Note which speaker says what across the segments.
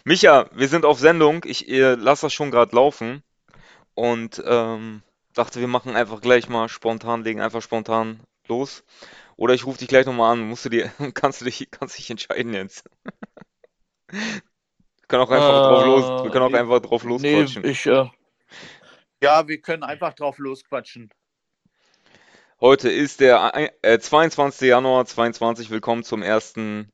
Speaker 1: Micha, wir sind auf Sendung. Ich lasse das schon gerade laufen und dachte, wir machen einfach gleich mal spontan, legen einfach spontan los. Oder ich rufe dich gleich nochmal an. Kannst dich entscheiden jetzt. Wir können auch
Speaker 2: Nee,
Speaker 1: einfach drauf
Speaker 2: nee,
Speaker 1: losquatschen.
Speaker 2: ja, wir können einfach drauf losquatschen.
Speaker 1: Heute ist der 22. Januar 22. Willkommen zum ersten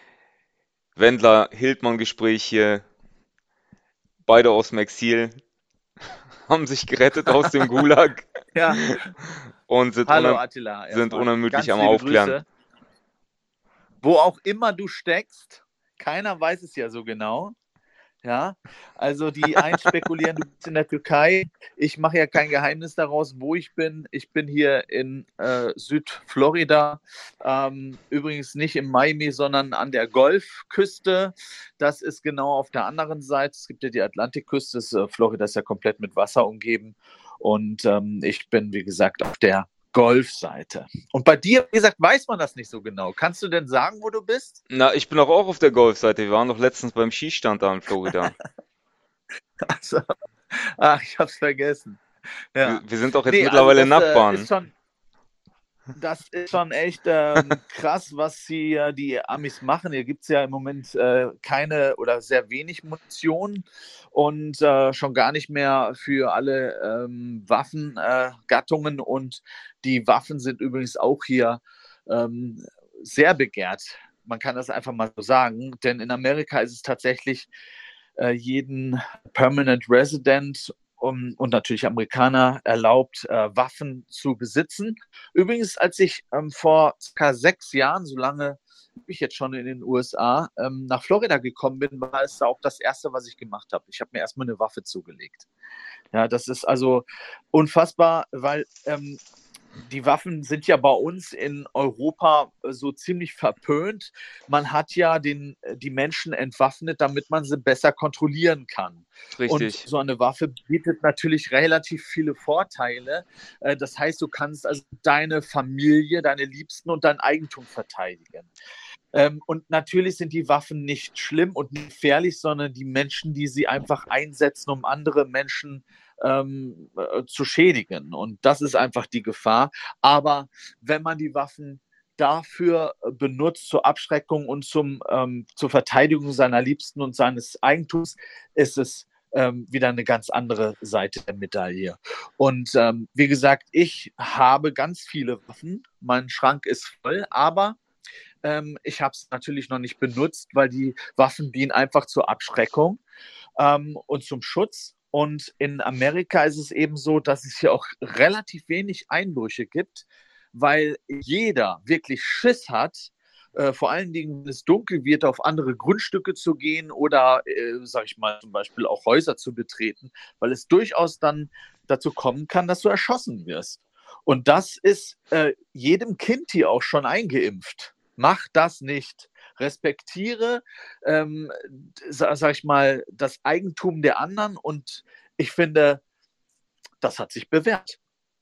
Speaker 1: Wendler-Hildmann-Gespräch hier. Beide aus dem Exil, haben sich gerettet aus dem Gulag
Speaker 2: Ja,
Speaker 1: und
Speaker 2: hallo Attila,
Speaker 1: sind
Speaker 2: erstmal
Speaker 1: unermüdlich
Speaker 2: ganz
Speaker 1: am
Speaker 2: liebe
Speaker 1: Aufklären.
Speaker 2: Grüße. Wo auch immer du steckst, keiner weiß es ja so genau. Ja, also die einen spekulieren, du bist in der Türkei. Ich mache ja kein Geheimnis daraus, wo ich bin. Ich bin hier in Südflorida. Übrigens nicht in Miami, sondern an der Golfküste. Das ist genau auf der anderen Seite. Es gibt ja die Atlantikküste. Florida ist ja komplett mit Wasser umgeben. Und ich bin, wie gesagt, auf der Golfseite. Und bei dir, wie gesagt, weiß man das nicht so genau. Kannst du denn sagen, wo du bist?
Speaker 1: Na, ich bin doch auch auf der Golfseite. Wir waren doch letztens beim Skistand da in Florida.
Speaker 2: Also, ach, ich hab's vergessen. Ja.
Speaker 1: Wir sind doch jetzt
Speaker 2: Nee, also
Speaker 1: mittlerweile Nachbarn.
Speaker 2: das ist schon echt krass, was die Amis machen. Hier gibt es ja im Moment keine oder sehr wenig Munition und schon gar nicht mehr für alle Waffengattungen. Und die Waffen sind übrigens auch hier ähm, sehr begehrt. Man kann das einfach mal so sagen, denn in Amerika ist es tatsächlich jeden Permanent Resident und natürlich Amerikaner erlaubt, Waffen zu besitzen. Übrigens, als ich vor ca. 6 Jahren, so lange bin ich jetzt schon in den USA, nach Florida gekommen bin, war es auch das Erste, was ich gemacht habe. Ich habe mir erstmal eine Waffe zugelegt. Ja, das ist also unfassbar, weil die Waffen sind ja bei uns in Europa so ziemlich verpönt. Man hat ja die Menschen entwaffnet, damit man sie besser kontrollieren kann. Und
Speaker 1: Richtig.
Speaker 2: so eine Waffe bietet natürlich relativ viele Vorteile. Das heißt, du kannst also deine Familie, deine Liebsten und dein Eigentum verteidigen. Und natürlich sind die Waffen nicht schlimm und nicht gefährlich, sondern die Menschen, die sie einfach einsetzen, um andere Menschen zu schädigen. Und das ist einfach die Gefahr. Aber wenn man die Waffen dafür benutzt, zur Abschreckung und zur Verteidigung seiner Liebsten und seines Eigentums, ist es wieder eine ganz andere Seite der Medaille. Und wie gesagt, ich habe ganz viele Waffen. Mein Schrank ist voll, aber ich habe es natürlich noch nicht benutzt, weil die Waffen dienen einfach zur Abschreckung und zum Schutz. Und in Amerika ist es eben so, dass es hier auch relativ wenig Einbrüche gibt, weil jeder wirklich Schiss hat, vor allen Dingen, wenn es dunkel wird, auf andere Grundstücke zu gehen oder, sag ich mal, zum Beispiel auch Häuser zu betreten, weil es durchaus dann dazu kommen kann, dass du erschossen wirst. Und das ist jedem Kind hier auch schon eingeimpft. Mach das nicht. Respektiere, sag ich mal, das Eigentum der anderen und ich finde, das hat sich bewährt.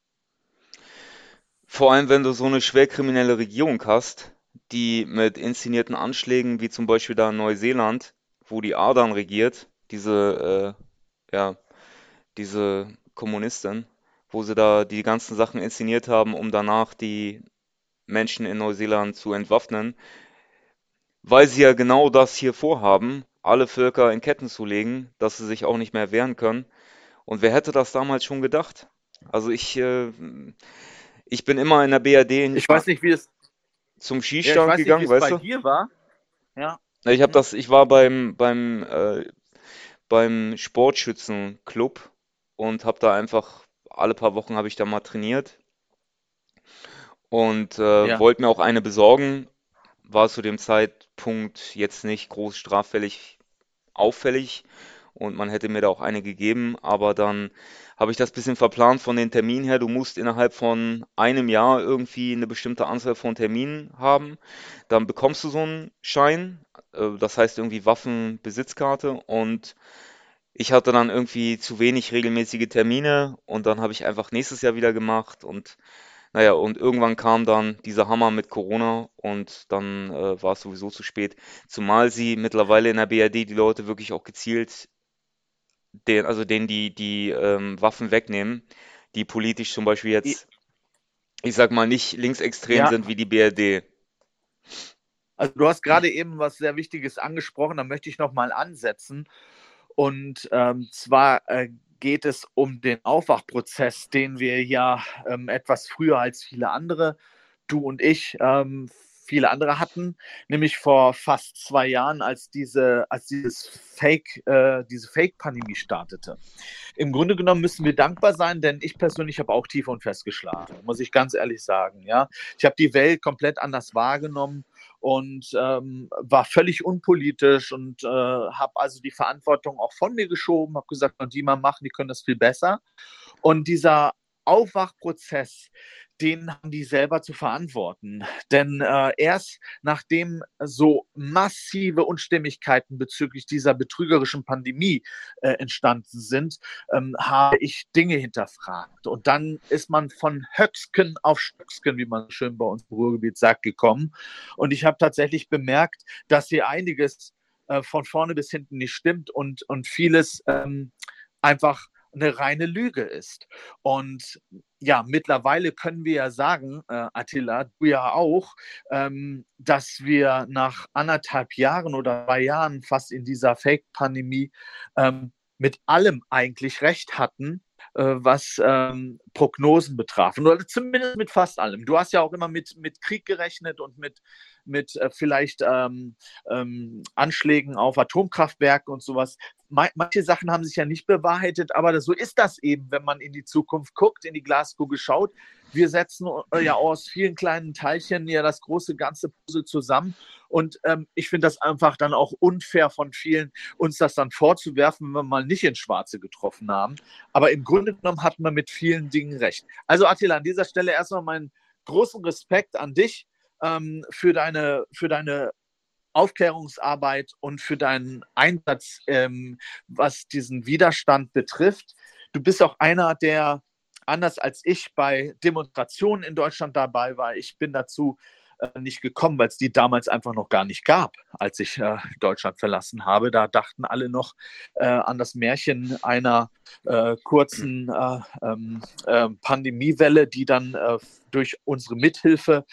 Speaker 1: Vor allem, wenn du so eine schwer kriminelle Regierung hast, die mit inszenierten Anschlägen, wie zum Beispiel da in Neuseeland, wo die Ardern regiert, ja, diese Kommunistin, wo sie da die ganzen Sachen inszeniert haben, um danach die Menschen in Neuseeland zu entwaffnen, weil sie ja genau das hier vorhaben, alle Völker in Ketten zu legen, dass sie sich auch nicht mehr wehren können. Und wer hätte das damals schon gedacht? Also ich bin immer in der BRD
Speaker 2: Ich weiß nicht,
Speaker 1: zum
Speaker 2: ich
Speaker 1: Schießstand
Speaker 2: weiß nicht, wie
Speaker 1: gegangen,
Speaker 2: es
Speaker 1: weißt
Speaker 2: bei
Speaker 1: du?
Speaker 2: dir war. Ja.
Speaker 1: Na,
Speaker 2: Mhm.
Speaker 1: ich war beim Sportschützenclub und habe da einfach alle paar Wochen habe ich da mal trainiert und
Speaker 2: Ja.
Speaker 1: wollte mir auch eine besorgen. War zu dem Zeitpunkt jetzt nicht groß straffällig auffällig und man hätte mir da auch eine gegeben, aber dann habe ich das bisschen verplant von den Terminen her. Du musst innerhalb von einem Jahr irgendwie eine bestimmte Anzahl von Terminen haben. Dann bekommst du so einen Schein, das heißt irgendwie Waffenbesitzkarte und ich hatte dann irgendwie zu wenig regelmäßige Termine und dann habe ich einfach nächstes Jahr wieder gemacht und Naja, und irgendwann kam dann dieser Hammer mit Corona und dann war es sowieso zu spät. Zumal sie mittlerweile in der BRD die Leute wirklich auch gezielt, denen die Waffen wegnehmen, die politisch zum Beispiel jetzt, ich sag mal, nicht linksextrem
Speaker 2: Ja,
Speaker 1: sind wie die BRD.
Speaker 2: also du hast gerade eben was sehr Wichtiges angesprochen, da möchte ich nochmal ansetzen. Und zwar geht es um den Aufwachprozess, den wir ja etwas früher als viele andere, du und ich, viele andere hatten, nämlich vor fast 2 Jahren, diese Fake-Pandemie startete. Im Grunde genommen müssen wir dankbar sein, denn ich persönlich habe auch tief und fest geschlafen, muss ich ganz ehrlich sagen. Ja, ich habe die Welt komplett anders wahrgenommen und war völlig unpolitisch und habe also die Verantwortung auch von mir geschoben, habe gesagt, die mal machen, die können das viel besser. Und dieser Aufwachprozess, den haben die selber zu verantworten. Denn erst nachdem so massive Unstimmigkeiten bezüglich dieser betrügerischen Pandemie entstanden sind, habe ich Dinge hinterfragt. Und dann ist man von Höcksken auf Stöcksken, wie man schön bei uns im Ruhrgebiet sagt, gekommen. Und ich habe tatsächlich bemerkt, dass hier einiges von vorne bis hinten nicht stimmt und vieles einfach eine reine Lüge ist. Und ja, mittlerweile können wir ja sagen, Attila, du ja auch, dass wir nach 1,5 Jahren oder 2 Jahren fast in dieser Fake-Pandemie mit allem eigentlich recht hatten, was Prognosen betraf. Oder zumindest mit fast allem. Du hast ja auch immer mit Krieg gerechnet und mit vielleicht Anschlägen auf Atomkraftwerke und sowas. Manche Sachen haben sich ja nicht bewahrheitet, aber so ist das eben, wenn man in die Zukunft guckt, in die Glaskugel schaut. Wir setzen ja aus vielen kleinen Teilchen ja das große ganze Puzzle zusammen. Und ich finde das einfach dann auch unfair von vielen, uns das dann vorzuwerfen, wenn wir mal nicht ins Schwarze getroffen haben. Aber im Grunde genommen hatten wir mit vielen Dingen recht. Also Attila, an dieser Stelle erstmal meinen großen Respekt an dich für deine Aufklärungsarbeit und für deinen Einsatz, was diesen Widerstand betrifft. Du bist auch einer, der anders als ich bei Demonstrationen in Deutschland dabei war. Ich bin dazu nicht gekommen, weil es die damals einfach noch gar nicht gab, als ich Deutschland verlassen habe. Da dachten alle noch an das Märchen einer kurzen Pandemiewelle, die dann durch unsere Mithilfe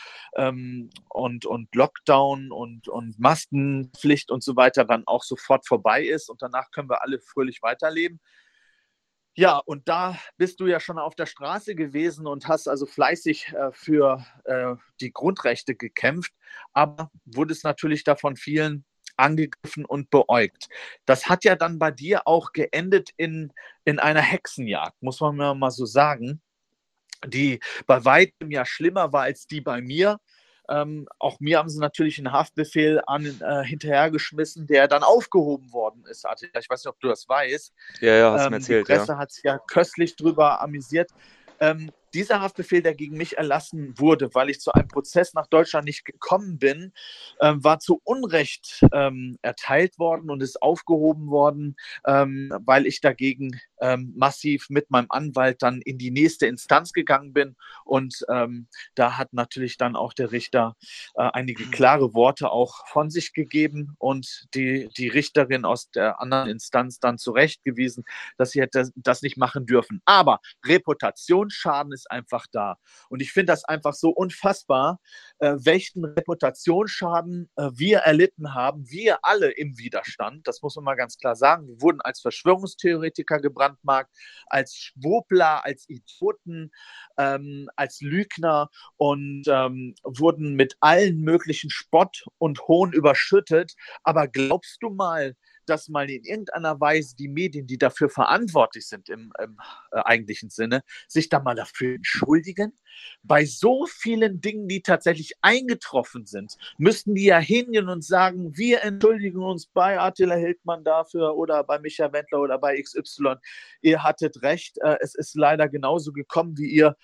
Speaker 2: und Lockdown und Maskenpflicht und so weiter dann auch sofort vorbei ist und danach können wir alle fröhlich weiterleben. Ja, und da bist du ja schon auf der Straße gewesen und hast also fleißig für die Grundrechte gekämpft, aber wurdest natürlich davon vielen angegriffen und beäugt. Das hat ja dann bei dir auch geendet in einer Hexenjagd, muss man mal so sagen, die bei weitem ja schlimmer war als die bei mir. Auch mir haben sie natürlich einen Haftbefehl hinterhergeschmissen, der dann aufgehoben worden ist. Ich weiß nicht, ob du das weißt.
Speaker 1: Ja, ja, hast du mir
Speaker 2: Die
Speaker 1: erzählt, ja.
Speaker 2: Presse hat sich ja köstlich drüber amüsiert. Dieser Haftbefehl, der gegen mich erlassen wurde, weil ich zu einem Prozess nach Deutschland nicht gekommen bin, war zu Unrecht erteilt worden und ist aufgehoben worden, weil ich dagegen massiv mit meinem Anwalt dann in die nächste Instanz gegangen bin. Und da hat natürlich dann auch der Richter einige klare Worte auch von sich gegeben und die Richterin aus der anderen Instanz dann zurechtgewiesen, dass sie hätte das nicht machen dürfen. Aber Reputationsschaden ist einfach da. Und ich finde das einfach so unfassbar, welchen Reputationsschaden wir erlitten haben, wir alle im Widerstand, das muss man mal ganz klar sagen. Wir wurden als Verschwörungstheoretiker gebrandmarkt, als Schwurbler, als Idioten, als Lügner und wurden mit allen möglichen Spott und Hohn überschüttet. Aber glaubst du mal, dass mal in irgendeiner Weise die Medien, die dafür verantwortlich sind im eigentlichen Sinne, sich da mal dafür entschuldigen? Bei so vielen Dingen, die tatsächlich eingetroffen sind, müssten die ja hingehen und sagen, wir entschuldigen uns bei Attila Hildmann dafür oder bei Michael Wendler oder bei XY. Ihr hattet recht, es ist leider genauso gekommen, wie ihr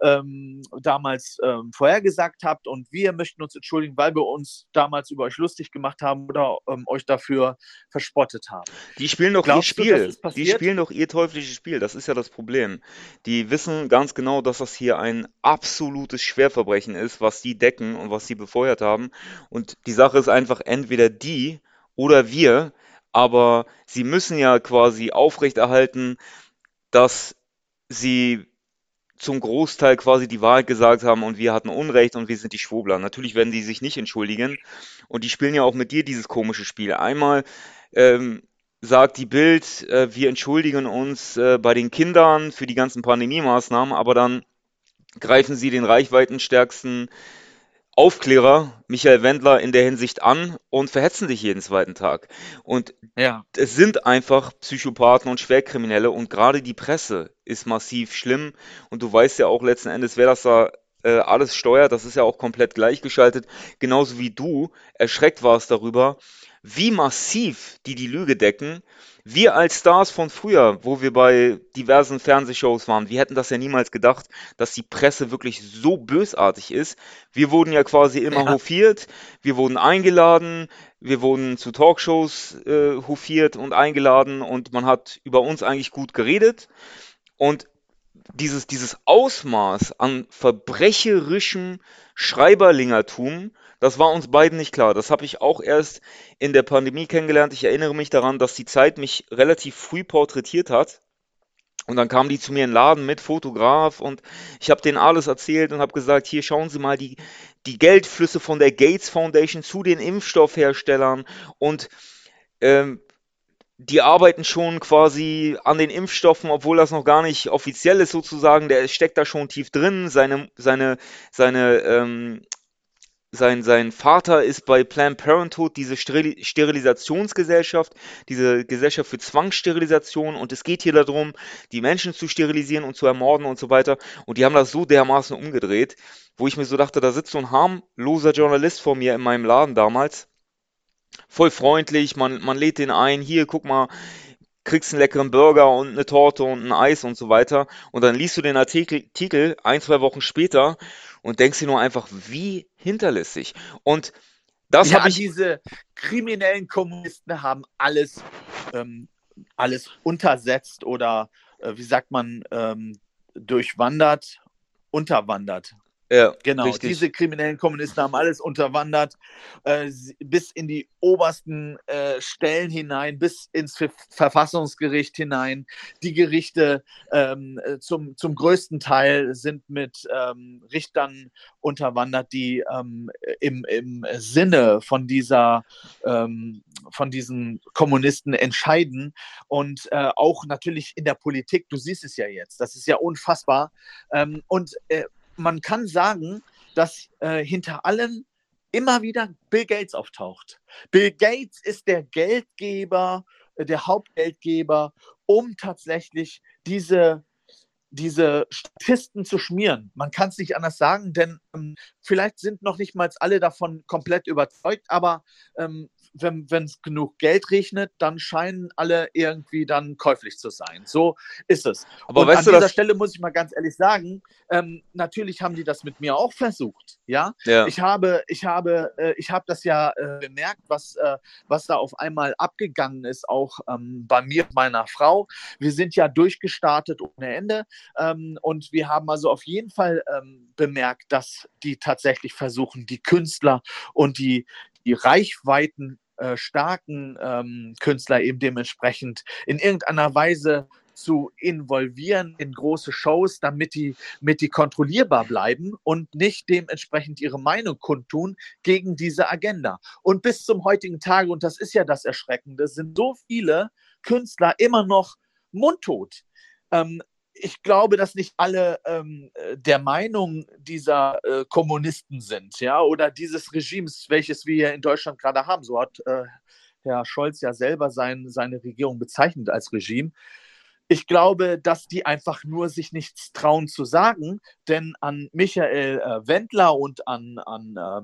Speaker 2: damals vorhergesagt habt und wir möchten uns entschuldigen, weil wir uns damals über euch lustig gemacht haben oder euch dafür verspottet haben.
Speaker 1: Die spielen doch ihr
Speaker 2: Glaubst du, das
Speaker 1: Spiel.
Speaker 2: ist
Speaker 1: Die
Speaker 2: passiert?
Speaker 1: spielen doch ihr teuflisches Spiel. Das ist ja das Problem. Die wissen ganz genau, dass das hier ein absolutes Schwerverbrechen ist, was die decken und was sie befeuert haben. Und die Sache ist einfach entweder die oder wir. Aber sie müssen ja quasi aufrechterhalten, dass sie zum Großteil quasi die Wahrheit gesagt haben und wir hatten Unrecht und wir sind die Schwurbler. Natürlich werden die sich nicht entschuldigen und die spielen ja auch mit dir dieses komische Spiel. Einmal ähm, sagt die Bild, wir entschuldigen uns bei den Kindern für die ganzen Pandemie-Maßnahmen, aber dann greifen sie den reichweitenstärksten Aufklärer, Michael Wendler, in der Hinsicht an und verhetzen dich jeden zweiten Tag. Und
Speaker 2: Ja.
Speaker 1: es sind einfach Psychopathen und Schwerkriminelle und gerade die Presse ist massiv schlimm und du weißt ja auch letzten Endes, wer das da alles steuert, das ist ja auch komplett gleichgeschaltet, genauso wie du erschreckt warst darüber, wie massiv die Lüge decken. Wir als Stars von früher, wo wir bei diversen Fernsehshows waren, wir hätten das ja niemals gedacht, dass die Presse wirklich so bösartig ist. Wir wurden ja quasi immer
Speaker 2: Ja.
Speaker 1: hofiert, wir wurden eingeladen, wir wurden zu Talkshows hofiert und eingeladen und man hat über uns eigentlich gut geredet. Und dieses Ausmaß an verbrecherischem Schreiberlingertum, das war uns beiden nicht klar. Das habe ich auch erst in der Pandemie kennengelernt. Ich erinnere mich daran, dass die Zeit mich relativ früh porträtiert hat. Und dann kamen die zu mir in den Laden mit Fotograf und ich habe denen alles erzählt und habe gesagt, hier schauen Sie mal die Geldflüsse von der Gates Foundation zu den Impfstoffherstellern und ähm, die arbeiten schon quasi an den Impfstoffen, obwohl das noch gar nicht offiziell ist sozusagen. Der steckt da schon tief drin. Seine sein Vater ist bei Planned Parenthood, diese Sterilisationsgesellschaft, diese Gesellschaft für Zwangssterilisation und es geht hier darum, die Menschen zu sterilisieren und zu ermorden und so weiter. Und die haben das so dermaßen umgedreht, wo ich mir so dachte, da sitzt so ein harmloser Journalist vor mir in meinem Laden damals, voll freundlich, man lädt den ein, hier, guck mal, kriegst einen leckeren Burger und eine Torte und ein Eis und so weiter. Und dann liest du den Artikel ein, zwei Wochen später und denkst dir nur einfach, wie hinterlistig. Und das habe
Speaker 2: Ja,
Speaker 1: ich,
Speaker 2: diese kriminellen Kommunisten haben alles untersetzt oder, wie sagt man, durchwandert, unterwandert.
Speaker 1: ja,
Speaker 2: Genau,
Speaker 1: richtig.
Speaker 2: diese kriminellen Kommunisten haben alles unterwandert, bis in die obersten Stellen hinein, bis ins Verfassungsgericht hinein. Die Gerichte zum größten Teil sind mit Richtern unterwandert, die im Sinne von diesen Kommunisten entscheiden. Und auch natürlich in der Politik, du siehst es ja jetzt, das ist ja unfassbar. Und man kann sagen, dass hinter allem immer wieder Bill Gates auftaucht. Bill Gates ist der Geldgeber, der Hauptgeldgeber, um tatsächlich diese Statisten zu schmieren. Man kann es nicht anders sagen, denn vielleicht sind noch nicht mal alle davon komplett überzeugt, aber wenn es genug Geld regnet, dann scheinen alle irgendwie dann käuflich zu sein. So ist es.
Speaker 1: Aber
Speaker 2: Und an
Speaker 1: weißt du
Speaker 2: dieser
Speaker 1: das?
Speaker 2: Stelle muss ich mal ganz ehrlich sagen, natürlich haben die das mit mir auch versucht. Ja,
Speaker 1: Ja.
Speaker 2: ich habe das ja bemerkt, was da auf einmal abgegangen ist, auch bei mir und meiner Frau. Wir sind ja durchgestartet ohne Ende. Und wir haben also auf jeden Fall bemerkt, dass die tatsächlich versuchen, die Künstler und die Reichweiten starken Künstler eben dementsprechend in irgendeiner Weise zu involvieren in große Shows, damit die kontrollierbar bleiben und nicht dementsprechend ihre Meinung kundtun gegen diese Agenda. Und bis zum heutigen Tage, und das ist ja das Erschreckende, sind so viele Künstler immer noch mundtot. Ich glaube, dass nicht alle der Meinung dieser Kommunisten sind, ja, oder dieses Regimes, welches wir hier in Deutschland gerade haben. So hat Herr Scholz ja selber seine Regierung bezeichnet als Regime. Ich glaube, dass die einfach nur sich nichts trauen zu sagen, denn an Michael Wendler und an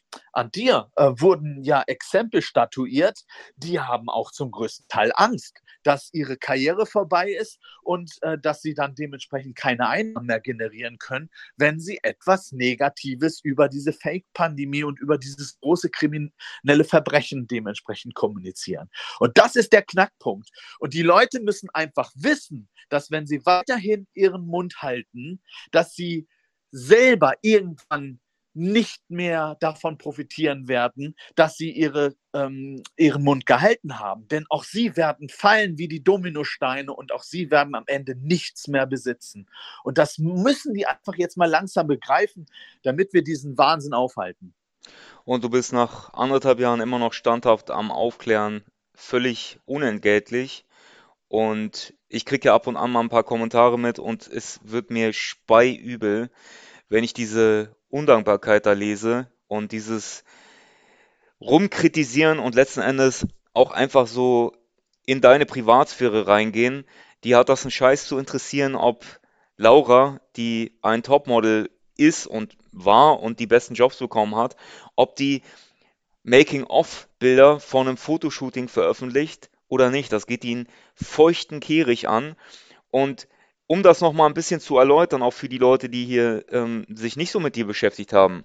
Speaker 2: an dir wurden ja Exempel statuiert, die haben auch zum größten Teil Angst, dass ihre Karriere vorbei ist und dass sie dann dementsprechend keine Einnahmen mehr generieren können, wenn sie etwas Negatives über diese Fake-Pandemie und über dieses große kriminelle Verbrechen dementsprechend kommunizieren. Und das ist der Knackpunkt. Und die Leute müssen einfach wissen, dass wenn sie weiterhin ihren Mund halten, dass sie selber irgendwann nicht mehr davon profitieren werden, dass sie ihren Mund gehalten haben. Denn auch sie werden fallen wie die Dominosteine und auch sie werden am Ende nichts mehr besitzen. Und das müssen die einfach jetzt mal langsam begreifen, damit wir diesen Wahnsinn aufhalten.
Speaker 1: Und du bist nach 1,5 Jahren immer noch standhaft am Aufklären, völlig unentgeltlich. Und ich kriege ja ab und an mal ein paar Kommentare mit und es wird mir speiübel, wenn ich diese Undankbarkeit da lese und dieses Rumkritisieren und letzten Endes auch einfach so in deine Privatsphäre reingehen. Die hat das einen Scheiß zu interessieren, ob Laura, die ein Topmodel ist und war und die besten Jobs bekommen hat, ob die Making-of-Bilder von einem Fotoshooting veröffentlicht oder nicht. Das geht ihn feuchten Kehricht an. Und um das nochmal ein bisschen zu erläutern, auch für die Leute, die hier sich nicht so mit dir beschäftigt haben.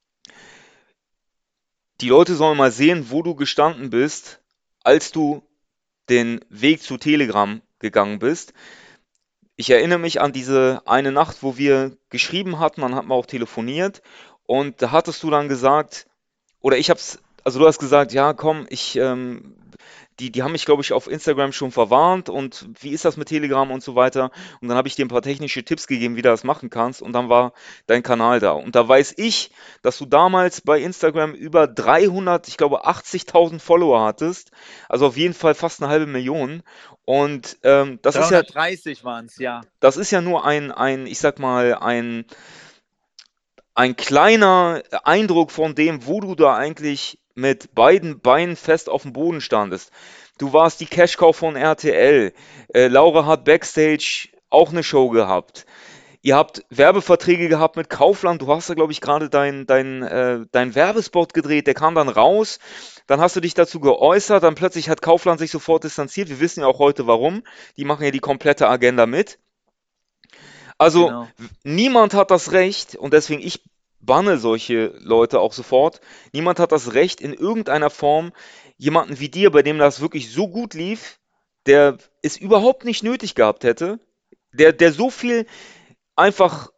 Speaker 1: Die Leute sollen mal sehen, wo du gestanden bist, als du den Weg zu Telegram gegangen bist. Ich erinnere mich an diese eine Nacht, wo wir geschrieben hatten, dann hatten wir auch telefoniert und da hattest du dann gesagt, oder ich hab's, also du hast gesagt, ja, komm, die haben mich, glaube ich, auf Instagram schon verwarnt und wie ist das mit Telegram und so weiter. Und dann habe ich dir ein paar technische Tipps gegeben, wie du das machen kannst und dann war dein Kanal da. Und da weiß ich, dass du damals bei Instagram über 300, ich glaube 80.000 Follower hattest. Also auf jeden Fall fast eine halbe Million. Und
Speaker 2: 330 waren es, ja.
Speaker 1: das ist ja nur ich sag mal, ein kleiner Eindruck von dem, wo du da eigentlich mit beiden Beinen fest auf dem Boden standest. Du warst die Cash-Cow von RTL. Laura hat Backstage auch eine Show gehabt. Ihr habt Werbeverträge gehabt mit Kaufland. Du hast da, glaube ich, gerade dein Werbespot gedreht. Der kam dann raus. Dann hast du dich dazu geäußert. Dann plötzlich hat Kaufland sich sofort distanziert. Wir wissen ja auch heute warum. Die machen ja die komplette Agenda mit. Also
Speaker 2: Genau.
Speaker 1: niemand hat das Recht, und deswegen ich banne solche Leute auch sofort, niemand hat das Recht in irgendeiner Form, jemanden wie dir, bei dem das wirklich so gut lief, der es überhaupt nicht nötig gehabt hätte, der so viel einfach,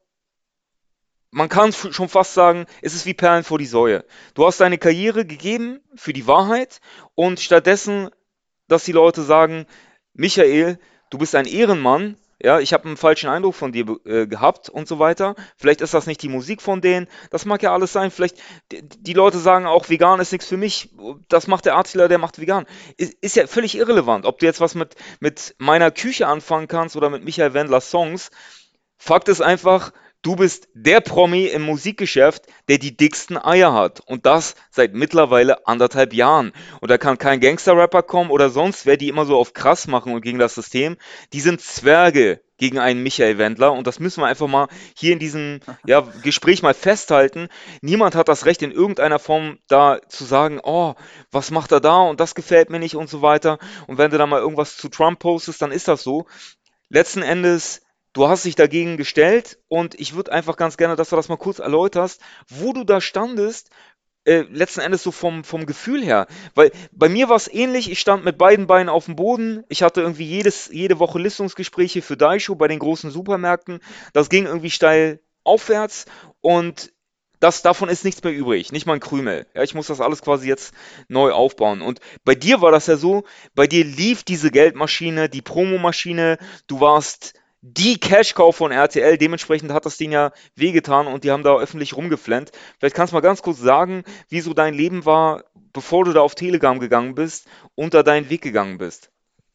Speaker 1: man kann schon fast sagen, es ist wie Perlen vor die Säue. Du hast deine Karriere gegeben für die Wahrheit und stattdessen, dass die Leute sagen, Michael, du bist ein Ehrenmann, ja, ich habe einen falschen Eindruck von dir gehabt und so weiter. Vielleicht ist das nicht die Musik von denen, das mag ja alles sein. Vielleicht, die Leute sagen auch, vegan ist nichts für mich, das macht der Attila, der macht vegan. Ist ja völlig irrelevant, ob du jetzt was mit meiner Küche anfangen kannst oder mit Michael Wendlers Songs. Fakt ist einfach, du bist der Promi im Musikgeschäft, der die dicksten Eier hat. Und das seit mittlerweile 1,5 Jahren. Und da kann kein Gangster-Rapper kommen oder sonst wer, die immer so auf krass machen und gegen das System. Die sind Zwerge gegen einen Michael Wendler. Und das müssen wir einfach mal hier in diesem Gespräch mal festhalten. Niemand hat das Recht, in irgendeiner Form da zu sagen, oh, was macht er da und das gefällt mir nicht und so weiter. Und wenn du da mal irgendwas zu Trump postest, dann ist das so. Letzten Endes, du hast dich dagegen gestellt und ich würde einfach ganz gerne, dass du das mal kurz erläuterst, wo du da standest, letzten Endes so vom Gefühl her. Weil bei mir war es ähnlich, ich stand mit beiden Beinen auf dem Boden, ich hatte irgendwie jede Woche Listungsgespräche für Daisho bei den großen Supermärkten, das ging irgendwie steil aufwärts und davon ist nichts mehr übrig, nicht mal ein Krümel. Ja, ich muss das alles quasi jetzt neu aufbauen. Und bei dir war das ja so, bei dir lief diese Geldmaschine, die Promomaschine, du warst die Cash-Cow von RTL, dementsprechend hat das denen ja wehgetan und die haben da öffentlich rumgeflennt. Vielleicht kannst du mal ganz kurz sagen, wie so dein Leben war, bevor du da auf Telegram gegangen bist und da deinen Weg gegangen bist.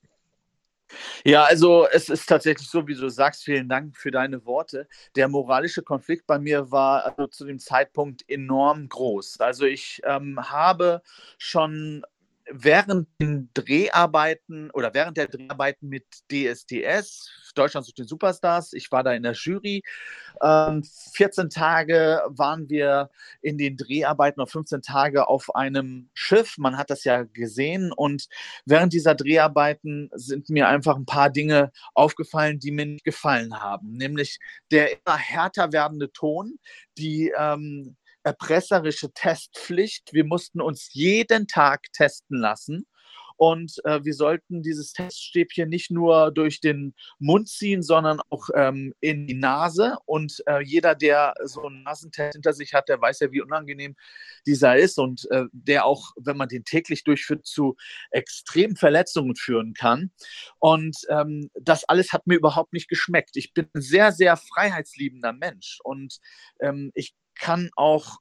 Speaker 2: Ja, also es ist tatsächlich so, wie du sagst, vielen Dank für deine Worte. Der moralische Konflikt bei mir war also zu dem Zeitpunkt enorm groß. Also ich habe schon während den Dreharbeiten oder während der Dreharbeiten mit DSDS, Deutschland sucht den Superstars, ich war da in der Jury, 14 Tage waren wir in den Dreharbeiten, oder 15 Tage auf einem Schiff. Man hat das ja gesehen. Und während dieser Dreharbeiten sind mir einfach ein paar Dinge aufgefallen, die mir nicht gefallen haben. Nämlich der immer härter werdende Ton, die erpresserische Testpflicht. Wir mussten uns jeden Tag testen lassen. Und wir sollten dieses Teststäbchen nicht nur durch den Mund ziehen, sondern auch in die Nase. Und jeder, der so einen Nasentest hinter sich hat, der weiß ja, wie unangenehm dieser ist und der auch, wenn man den täglich durchführt, zu extremen Verletzungen führen kann. Und das alles hat mir überhaupt nicht geschmeckt. Ich bin ein sehr, sehr freiheitsliebender Mensch und ich kann auch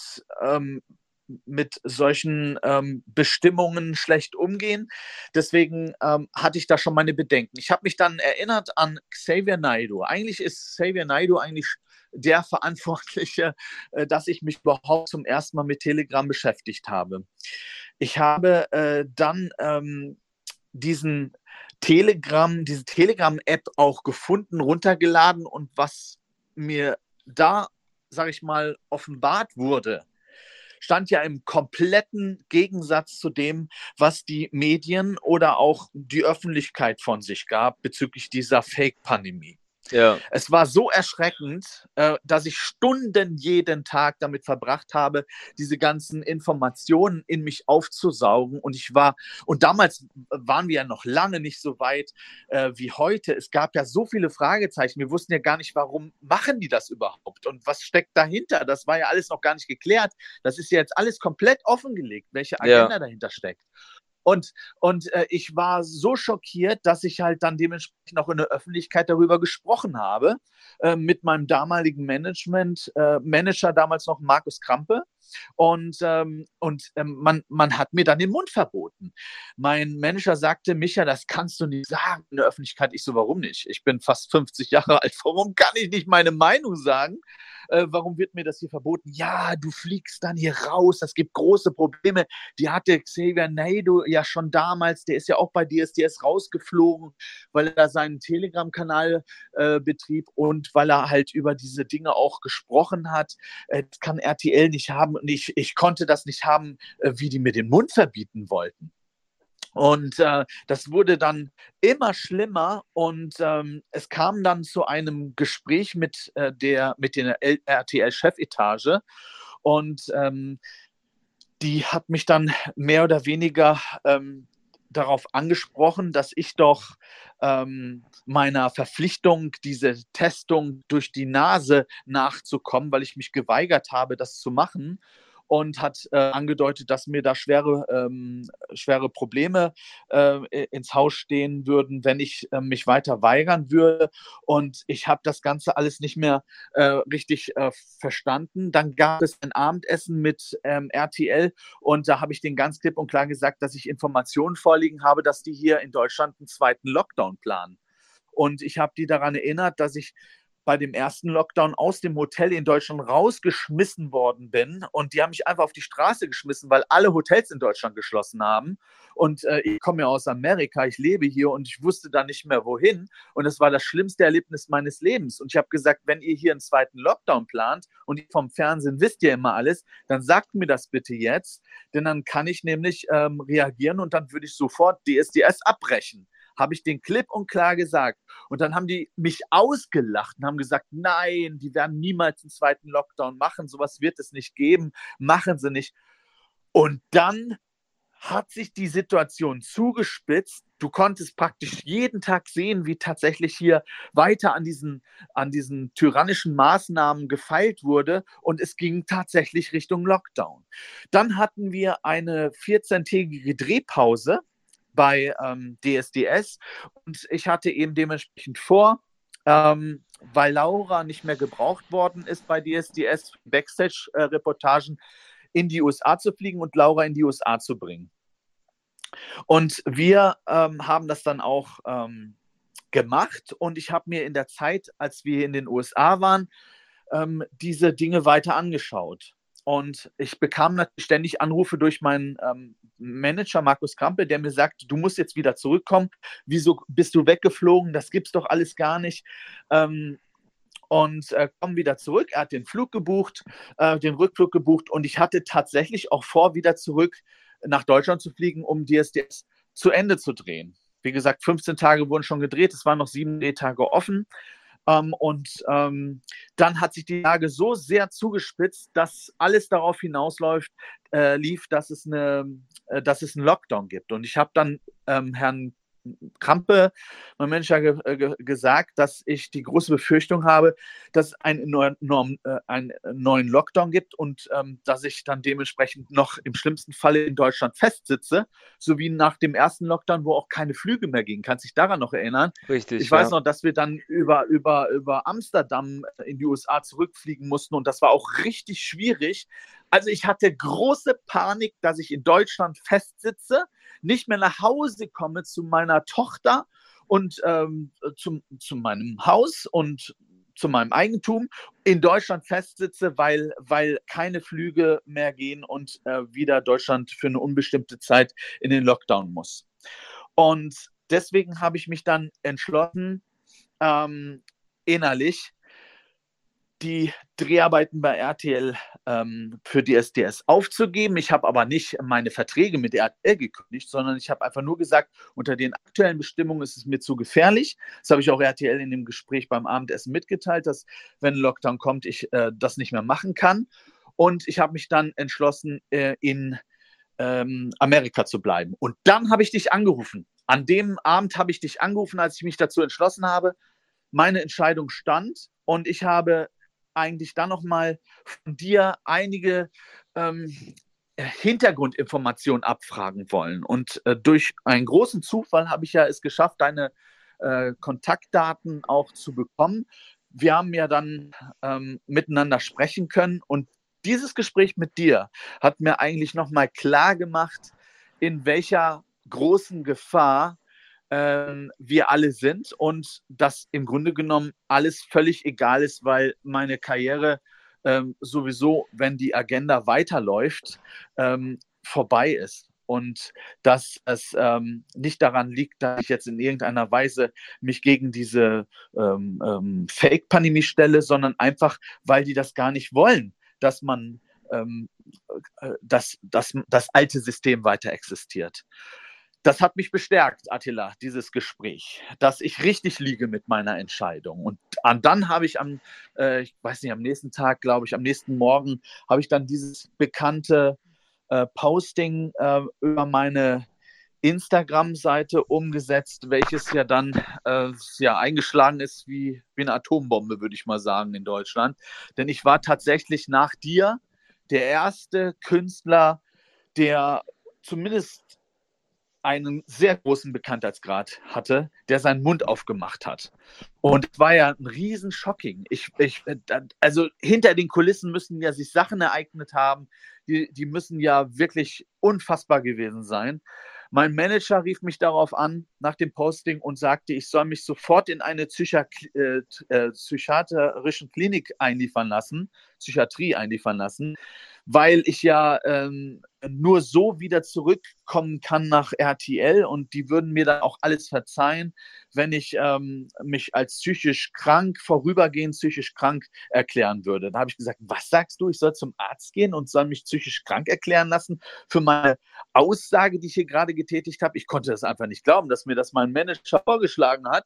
Speaker 2: mit solchen Bestimmungen schlecht umgehen. Deswegen hatte ich da schon meine Bedenken. Ich habe mich dann erinnert an Xavier Naidoo. Eigentlich ist Xavier Naidoo eigentlich der Verantwortliche, dass ich mich überhaupt zum ersten Mal mit Telegram beschäftigt habe. Ich habe dann diese Telegram-App auch gefunden, runtergeladen und was mir da, sage ich mal, offenbart wurde, stand ja im kompletten Gegensatz zu dem, was die Medien oder auch die Öffentlichkeit von sich gab bezüglich dieser Fake-Pandemie.
Speaker 1: Ja,
Speaker 2: Es war so erschreckend, dass ich Stunden jeden Tag damit verbracht habe, diese ganzen Informationen in mich aufzusaugen. Und damals waren wir ja noch lange nicht so weit wie heute. Es gab ja so viele Fragezeichen. Wir wussten ja gar nicht, warum machen die das überhaupt und was steckt dahinter. Das war ja alles noch gar nicht geklärt. Das ist ja jetzt alles komplett offengelegt, welche
Speaker 1: ja,
Speaker 2: Agenda dahinter steckt. Und ich war so schockiert, dass ich halt dann dementsprechend auch in der Öffentlichkeit darüber gesprochen habe, mit meinem damaligen Manager damals noch Markus Krampe. Man hat mir dann den Mund verboten. Mein Manager sagte, Micha, das kannst du nicht sagen in der Öffentlichkeit. Ich so, warum nicht? Ich bin fast 50 Jahre alt. Warum kann ich nicht meine Meinung sagen? Warum wird mir das hier verboten? Ja, du fliegst dann hier raus, das gibt große Probleme. Die hatte Xavier Naidoo ja schon damals, der ist ja auch bei DSDS rausgeflogen, weil er seinen Telegram-Kanal betrieb und weil er halt über diese Dinge auch gesprochen hat. Das kann RTL nicht haben und ich konnte das nicht haben, wie die mir den Mund verbieten wollten. Und das wurde dann immer schlimmer und es kam dann zu einem Gespräch mit der RTL-Chefetage und die hat mich dann mehr oder weniger darauf angesprochen, dass ich doch meiner Verpflichtung, diese Testung durch die Nase nachzukommen, weil ich mich geweigert habe, das zu machen. Und hat angedeutet, dass mir da schwere Probleme ins Haus stehen würden, wenn ich mich weiter weigern würde. Und ich habe das Ganze alles nicht mehr richtig verstanden. Dann gab es ein Abendessen mit RTL und da habe ich denen ganz klipp und klar gesagt, dass ich Informationen vorliegen habe, dass die hier in Deutschland einen zweiten Lockdown planen. Und ich habe die daran erinnert, dass ich bei dem ersten Lockdown aus dem Hotel in Deutschland rausgeschmissen worden bin. Und die haben mich einfach auf die Straße geschmissen, weil alle Hotels in Deutschland geschlossen haben. Und ich komme ja aus Amerika, ich lebe hier und ich wusste da nicht mehr wohin. Und es war das schlimmste Erlebnis meines Lebens. Und ich habe gesagt, wenn ihr hier einen zweiten Lockdown plant und ihr vom Fernsehen wisst ihr immer alles, dann sagt mir das bitte jetzt, denn dann kann ich nämlich reagieren und dann würde ich sofort DSDS abbrechen. Habe ich den klipp und klar gesagt. Und dann haben die mich ausgelacht und haben gesagt, nein, die werden niemals einen zweiten Lockdown machen, sowas wird es nicht geben, machen sie nicht. Und dann hat sich die Situation zugespitzt. Du konntest praktisch jeden Tag sehen, wie tatsächlich hier weiter an diesen tyrannischen Maßnahmen gefeilt wurde und es ging tatsächlich Richtung Lockdown. Dann hatten wir eine 14-tägige Drehpause bei DSDS und ich hatte eben dementsprechend vor, weil Laura nicht mehr gebraucht worden ist bei DSDS, Backstage-Reportagen in die USA zu fliegen und Laura in die USA zu bringen. Und wir haben das dann auch gemacht und ich habe mir in der Zeit, als wir in den USA waren, diese Dinge weiter angeschaut. Und ich bekam natürlich ständig Anrufe durch meinen Manager Markus Krampe, der mir sagt, du musst jetzt wieder zurückkommen. Wieso bist du weggeflogen? Das gibt's doch alles gar nicht. Und komm wieder zurück. Er hat den Flug gebucht, den Rückflug gebucht, und ich hatte tatsächlich auch vor, wieder zurück nach Deutschland zu fliegen, um DSDS zu Ende zu drehen. Wie gesagt, 15 Tage wurden schon gedreht, es waren noch 7 Drehtage offen. Dann hat sich die Lage so sehr zugespitzt, dass alles darauf lief, dass es einen Lockdown gibt. Und ich habe dann Herrn Krampe, mein Manager, gesagt, dass ich die große Befürchtung habe, dass es einen neuen Lockdown gibt, und dass ich dann dementsprechend noch im schlimmsten Falle in Deutschland festsitze, so wie nach dem ersten Lockdown, wo auch keine Flüge mehr gingen. Kannst dich daran noch erinnern?
Speaker 1: Richtig,
Speaker 2: Ich weiß
Speaker 1: ja.
Speaker 2: noch, dass wir dann über Amsterdam in die USA zurückfliegen mussten, und das war auch richtig schwierig. Also ich hatte große Panik, dass ich in Deutschland festsitze, nicht mehr nach Hause komme zu meiner Tochter und zu meinem Haus und zu meinem Eigentum, in Deutschland festsitze, weil keine Flüge mehr gehen und wieder Deutschland für eine unbestimmte Zeit in den Lockdown muss. Und deswegen habe ich mich dann entschlossen, innerlich die Dreharbeiten bei RTL für die SDS aufzugeben. Ich habe aber nicht meine Verträge mit RTL gekündigt, sondern ich habe einfach nur gesagt, unter den aktuellen Bestimmungen ist es mir zu gefährlich. Das habe ich auch RTL in dem Gespräch beim Abendessen mitgeteilt, dass, wenn ein Lockdown kommt, ich das nicht mehr machen kann. Und ich habe mich dann entschlossen, in Amerika zu bleiben. Und dann habe ich dich angerufen. An dem Abend habe ich dich angerufen, als ich mich dazu entschlossen habe. Meine Entscheidung stand, und ich habe eigentlich dann nochmal von dir einige Hintergrundinformationen abfragen wollen. Und durch einen großen Zufall habe ich ja es geschafft, deine Kontaktdaten auch zu bekommen. Wir haben ja dann miteinander sprechen können, und dieses Gespräch mit dir hat mir eigentlich nochmal klar gemacht, in welcher großen Gefahr wir alle sind, und dass im Grunde genommen alles völlig egal ist, weil meine Karriere sowieso, wenn die Agenda weiterläuft, vorbei ist. Und dass es nicht daran liegt, dass ich jetzt in irgendeiner Weise mich gegen diese Fake-Pandemie stelle, sondern einfach, weil die das gar nicht wollen, dass man das alte System weiter existiert. Das hat mich bestärkt, Attila, dieses Gespräch, dass ich richtig liege mit meiner Entscheidung. Und dann habe ich ich weiß nicht, am nächsten Tag, glaube ich, am nächsten Morgen, habe ich dann dieses bekannte Posting über meine Instagram-Seite umgesetzt, welches ja dann eingeschlagen ist wie eine Atombombe, würde ich mal sagen, in Deutschland. Denn ich war tatsächlich nach dir der erste Künstler, der zumindest einen sehr großen Bekanntheitsgrad hatte, der seinen Mund aufgemacht hat. Und es war ja ein Riesenschocking. Also hinter den Kulissen müssen ja sich Sachen ereignet haben, die müssen ja wirklich unfassbar gewesen sein. Mein Manager rief mich darauf an nach dem Posting und sagte, ich soll mich sofort in eine psychiatrischen Klinik einliefern lassen, Psychiatrie einliefern lassen, weil ich ja nur so wieder zurückkommen kann nach RTL, und die würden mir dann auch alles verzeihen, wenn ich mich als vorübergehend psychisch krank erklären würde. Da habe ich gesagt, was sagst du, ich soll zum Arzt gehen und soll mich psychisch krank erklären lassen für meine Aussage, die ich hier gerade getätigt habe? Ich konnte das einfach nicht glauben, dass mir das mein Manager vorgeschlagen hat.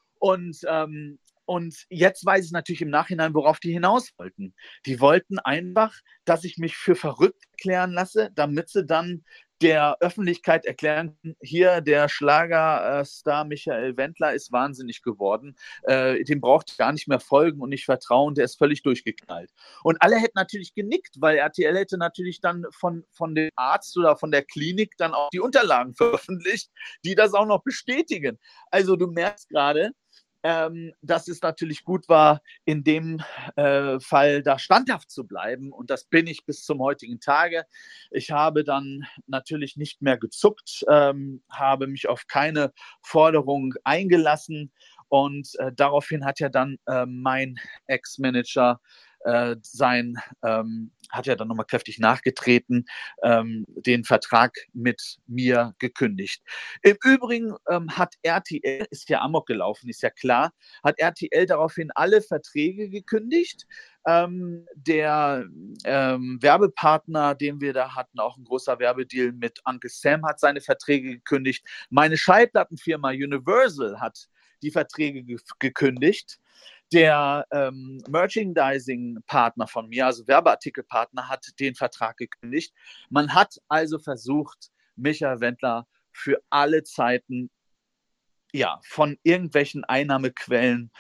Speaker 2: Und jetzt weiß ich natürlich im Nachhinein, worauf die hinaus wollten. Die wollten einfach, dass ich mich für verrückt erklären lasse, damit sie dann der Öffentlichkeit erklären, hier der Schlagerstar Michael Wendler ist wahnsinnig geworden, dem braucht gar nicht mehr folgen und nicht vertrauen, der ist völlig durchgeknallt. Und alle hätten natürlich genickt, weil RTL hätte natürlich dann von dem Arzt oder von der Klinik dann auch die Unterlagen veröffentlicht, die das auch noch bestätigen. Also du merkst gerade, dass es natürlich gut war, in dem Fall da standhaft zu bleiben. Und das bin ich bis zum heutigen Tage. Ich habe dann natürlich nicht mehr gezuckt, habe mich auf keine Forderung eingelassen. Und daraufhin hat ja dann mein Ex-Manager hat ja dann nochmal kräftig nachgetreten, den Vertrag mit mir gekündigt. Im Übrigen hat RTL, ist ja Amok gelaufen, ist ja klar, hat RTL daraufhin alle Verträge gekündigt. Der Werbepartner, den wir da hatten, auch ein großer Werbedeal mit Uncle Sam, hat seine Verträge gekündigt. Meine Schallplattenfirma Universal hat die Verträge gekündigt. Der Merchandising-Partner von mir, also Werbeartikelpartner, hat den Vertrag gekündigt. Man hat also versucht, Michael Wendler für alle Zeiten von irgendwelchen Einnahmequellen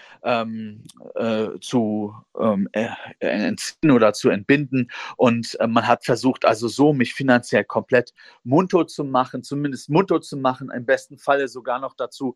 Speaker 2: zu entziehen oder zu entbinden. Und man hat versucht, also so mich finanziell komplett mundtot zu machen, zumindest mundtot zu machen, im besten Falle sogar noch dazu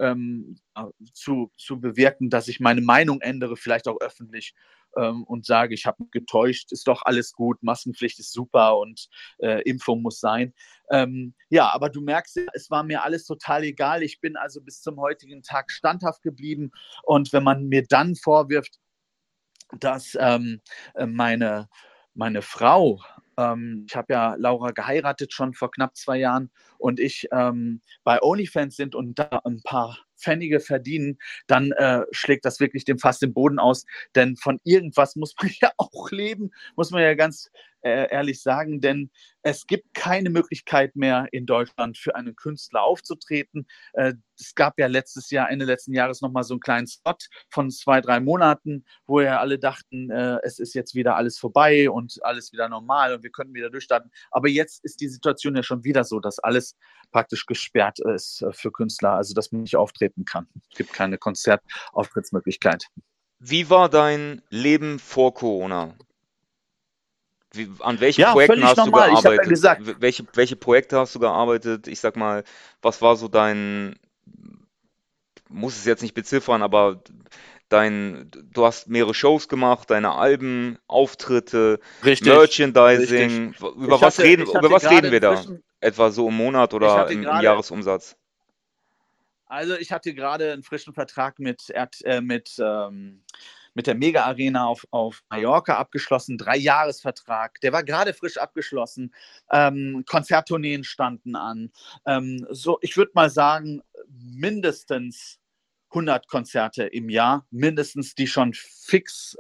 Speaker 2: zu bewirken, dass ich meine Meinung ändere, vielleicht auch öffentlich, und sage, ich habe getäuscht, ist doch alles gut, Maskenpflicht ist super und Impfung muss sein. Aber du merkst, es war mir alles total egal. Ich bin also bis zum heutigen Tag standhaft geblieben. Und wenn man mir dann vorwirft, dass meine Frau, ich habe ja Laura geheiratet schon vor knapp 2 Jahren, und ich bei OnlyFans sind und da ein paar Pfennige verdienen, dann schlägt das wirklich dem Fass den Boden aus. Denn von irgendwas muss man ja auch leben, muss man ja ganz ehrlich sagen. Denn es gibt keine Möglichkeit mehr in Deutschland für einen Künstler aufzutreten. Es gab ja Ende letzten Jahres nochmal so einen kleinen Spot von 2, 3 Monaten, wo ja alle dachten, es ist jetzt wieder alles vorbei und alles wieder normal und wir können wieder durchstarten. Aber jetzt ist die Situation ja schon wieder so, dass alles praktisch gesperrt ist für Künstler, also dass man nicht auftreten kann. Es gibt keine Konzertauftrittsmöglichkeit.
Speaker 1: Wie war dein Leben vor Corona? An welchen
Speaker 2: Ja,
Speaker 1: Projekten
Speaker 2: völlig
Speaker 1: hast du
Speaker 2: normal. Ich habe ja
Speaker 1: gearbeitet?
Speaker 2: gesagt,
Speaker 1: Welche Projekte hast du gearbeitet? Ich sag mal, was war so muss es jetzt nicht beziffern, aber du hast mehrere Shows gemacht, deine Alben, Auftritte,
Speaker 2: richtig, richtig.
Speaker 1: Merchandising.
Speaker 2: Ich
Speaker 1: Über
Speaker 2: hatte
Speaker 1: was
Speaker 2: gerade
Speaker 1: reden wir
Speaker 2: einen
Speaker 1: da?
Speaker 2: frischen,
Speaker 1: Etwa so im Monat
Speaker 2: ich
Speaker 1: oder
Speaker 2: hatte
Speaker 1: im
Speaker 2: gerade
Speaker 1: Jahresumsatz?
Speaker 2: Also ich hatte gerade einen frischen Vertrag mit der Mega Arena auf Mallorca abgeschlossen, 3-Jahres-Vertrag. Der war gerade frisch abgeschlossen. Konzerttourneen standen an. Ich würde mal sagen, mindestens 100 Konzerte im Jahr, mindestens, die schon fix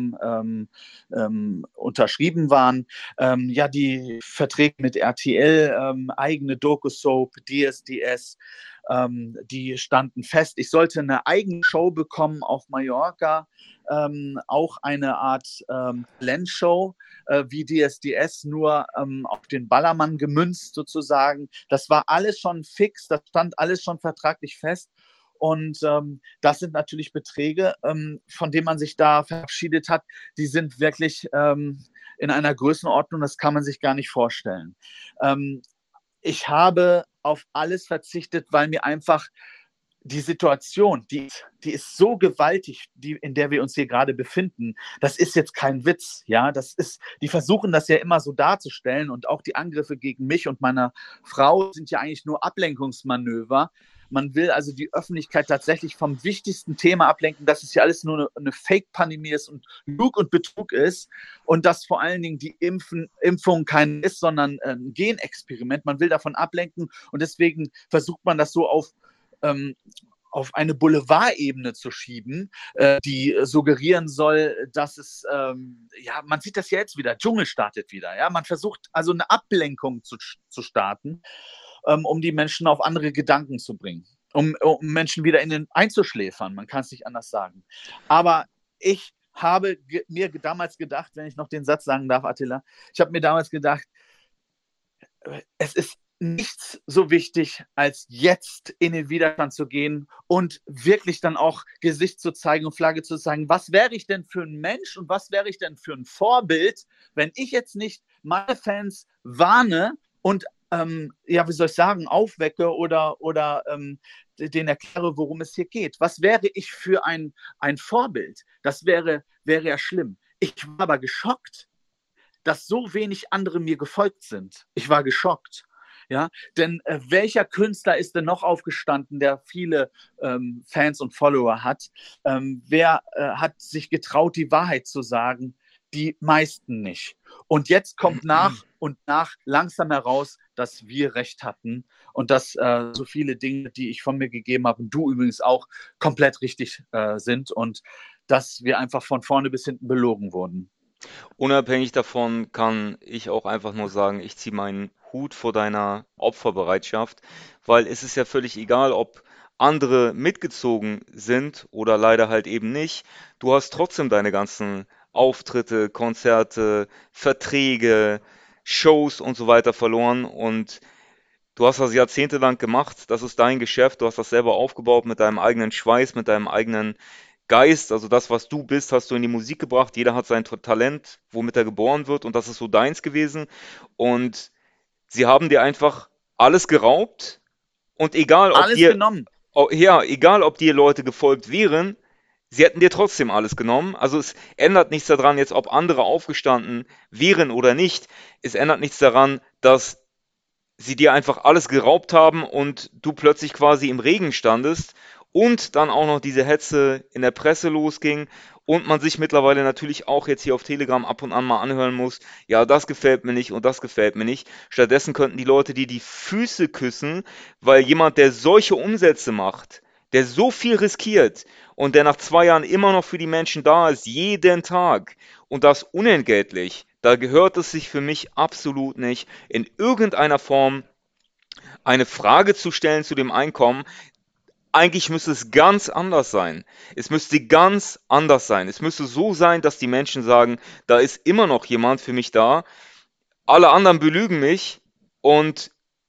Speaker 2: unterschrieben waren. Die Verträge mit RTL, eigene Doku-Soap, DSDS, die standen fest. Ich sollte eine eigene Show bekommen auf Mallorca, auch eine Art Talentshow wie DSDS, nur auf den Ballermann gemünzt sozusagen. Das war alles schon fix, das stand alles schon vertraglich fest. Und das sind natürlich Beträge, von denen man sich da verabschiedet hat, die sind wirklich in einer Größenordnung, das kann man sich gar nicht vorstellen. Ich habe auf alles verzichtet, weil mir einfach die Situation, die ist so gewaltig, in der wir uns hier gerade befinden. Das ist jetzt kein Witz, ja. Die versuchen das ja immer so darzustellen, und auch die Angriffe gegen mich und meine Frau sind ja eigentlich nur Ablenkungsmanöver. Man will also die Öffentlichkeit tatsächlich vom wichtigsten Thema ablenken, dass es ja alles nur eine Fake-Pandemie ist und Lug und Betrug ist, und dass vor allen Dingen die Impfung kein ist, sondern ein Genexperiment. Man will davon ablenken, und deswegen versucht man das so auf eine Boulevardebene zu schieben, die suggerieren soll, dass man sieht das ja jetzt wieder, Dschungel startet wieder, ja, man versucht also eine Ablenkung zu starten, um die Menschen auf andere Gedanken zu bringen, um Menschen wieder einzuschläfern, man kann es nicht anders sagen. Aber ich habe mir damals gedacht, wenn ich noch den Satz sagen darf, Attila, ich habe mir damals gedacht, es ist nichts so wichtig, als jetzt in den Widerstand zu gehen und wirklich dann auch Gesicht zu zeigen und Flagge zu zeigen. Was wäre ich denn für ein Mensch und was wäre ich denn für ein Vorbild, wenn ich jetzt nicht meine Fans warne und aufwecke oder denen erkläre, worum es hier geht. Was wäre ich für ein Vorbild? Das wäre ja schlimm. Ich war aber geschockt, dass so wenig andere mir gefolgt sind. Ich war geschockt. Ja, denn welcher Künstler ist denn noch aufgestanden, der viele Fans und Follower hat? Wer hat sich getraut, die Wahrheit zu sagen? Die meisten nicht. Und jetzt kommt nach und nach langsam heraus, dass wir recht hatten und dass so viele Dinge, die ich von mir gegeben habe, und du übrigens auch, komplett richtig sind und dass wir einfach von vorne bis hinten belogen wurden.
Speaker 1: Unabhängig davon kann ich auch einfach nur sagen, ich ziehe meinen Hut vor deiner Opferbereitschaft, weil es ist ja völlig egal, ob andere mitgezogen sind oder leider halt eben nicht. Du hast trotzdem deine ganzen Auftritte, Konzerte, Verträge, Shows und so weiter verloren und du hast das jahrzehntelang gemacht, das ist dein Geschäft, du hast das selber aufgebaut mit deinem eigenen Schweiß, mit deinem eigenen Geist, also das, was du bist, hast du in die Musik gebracht. Jeder hat sein Talent, womit er geboren wird und das ist so deins gewesen. Und sie haben dir einfach alles geraubt und
Speaker 2: Alles genommen.
Speaker 1: ja, egal ob dir Leute gefolgt wären, sie hätten dir trotzdem alles genommen. Also es ändert nichts daran, jetzt ob andere aufgestanden wären oder nicht. Es ändert nichts daran, dass sie dir einfach alles geraubt haben und du plötzlich quasi im Regen standest und dann auch noch diese Hetze in der Presse losging und man sich mittlerweile natürlich auch jetzt hier auf Telegram ab und an mal anhören muss, ja, das gefällt mir nicht und das gefällt mir nicht. Stattdessen könnten die Leute dir die Füße küssen, weil jemand, der solche Umsätze macht, der so viel riskiert und der nach 2 Jahren immer noch für die Menschen da ist, jeden Tag und das unentgeltlich, da gehört es sich für mich absolut nicht, in irgendeiner Form eine Frage zu stellen zu dem Einkommen. Eigentlich müsste es ganz anders sein. Es müsste ganz anders sein. Es müsste so sein, dass die Menschen sagen, da ist immer noch jemand für mich da. Alle anderen belügen mich und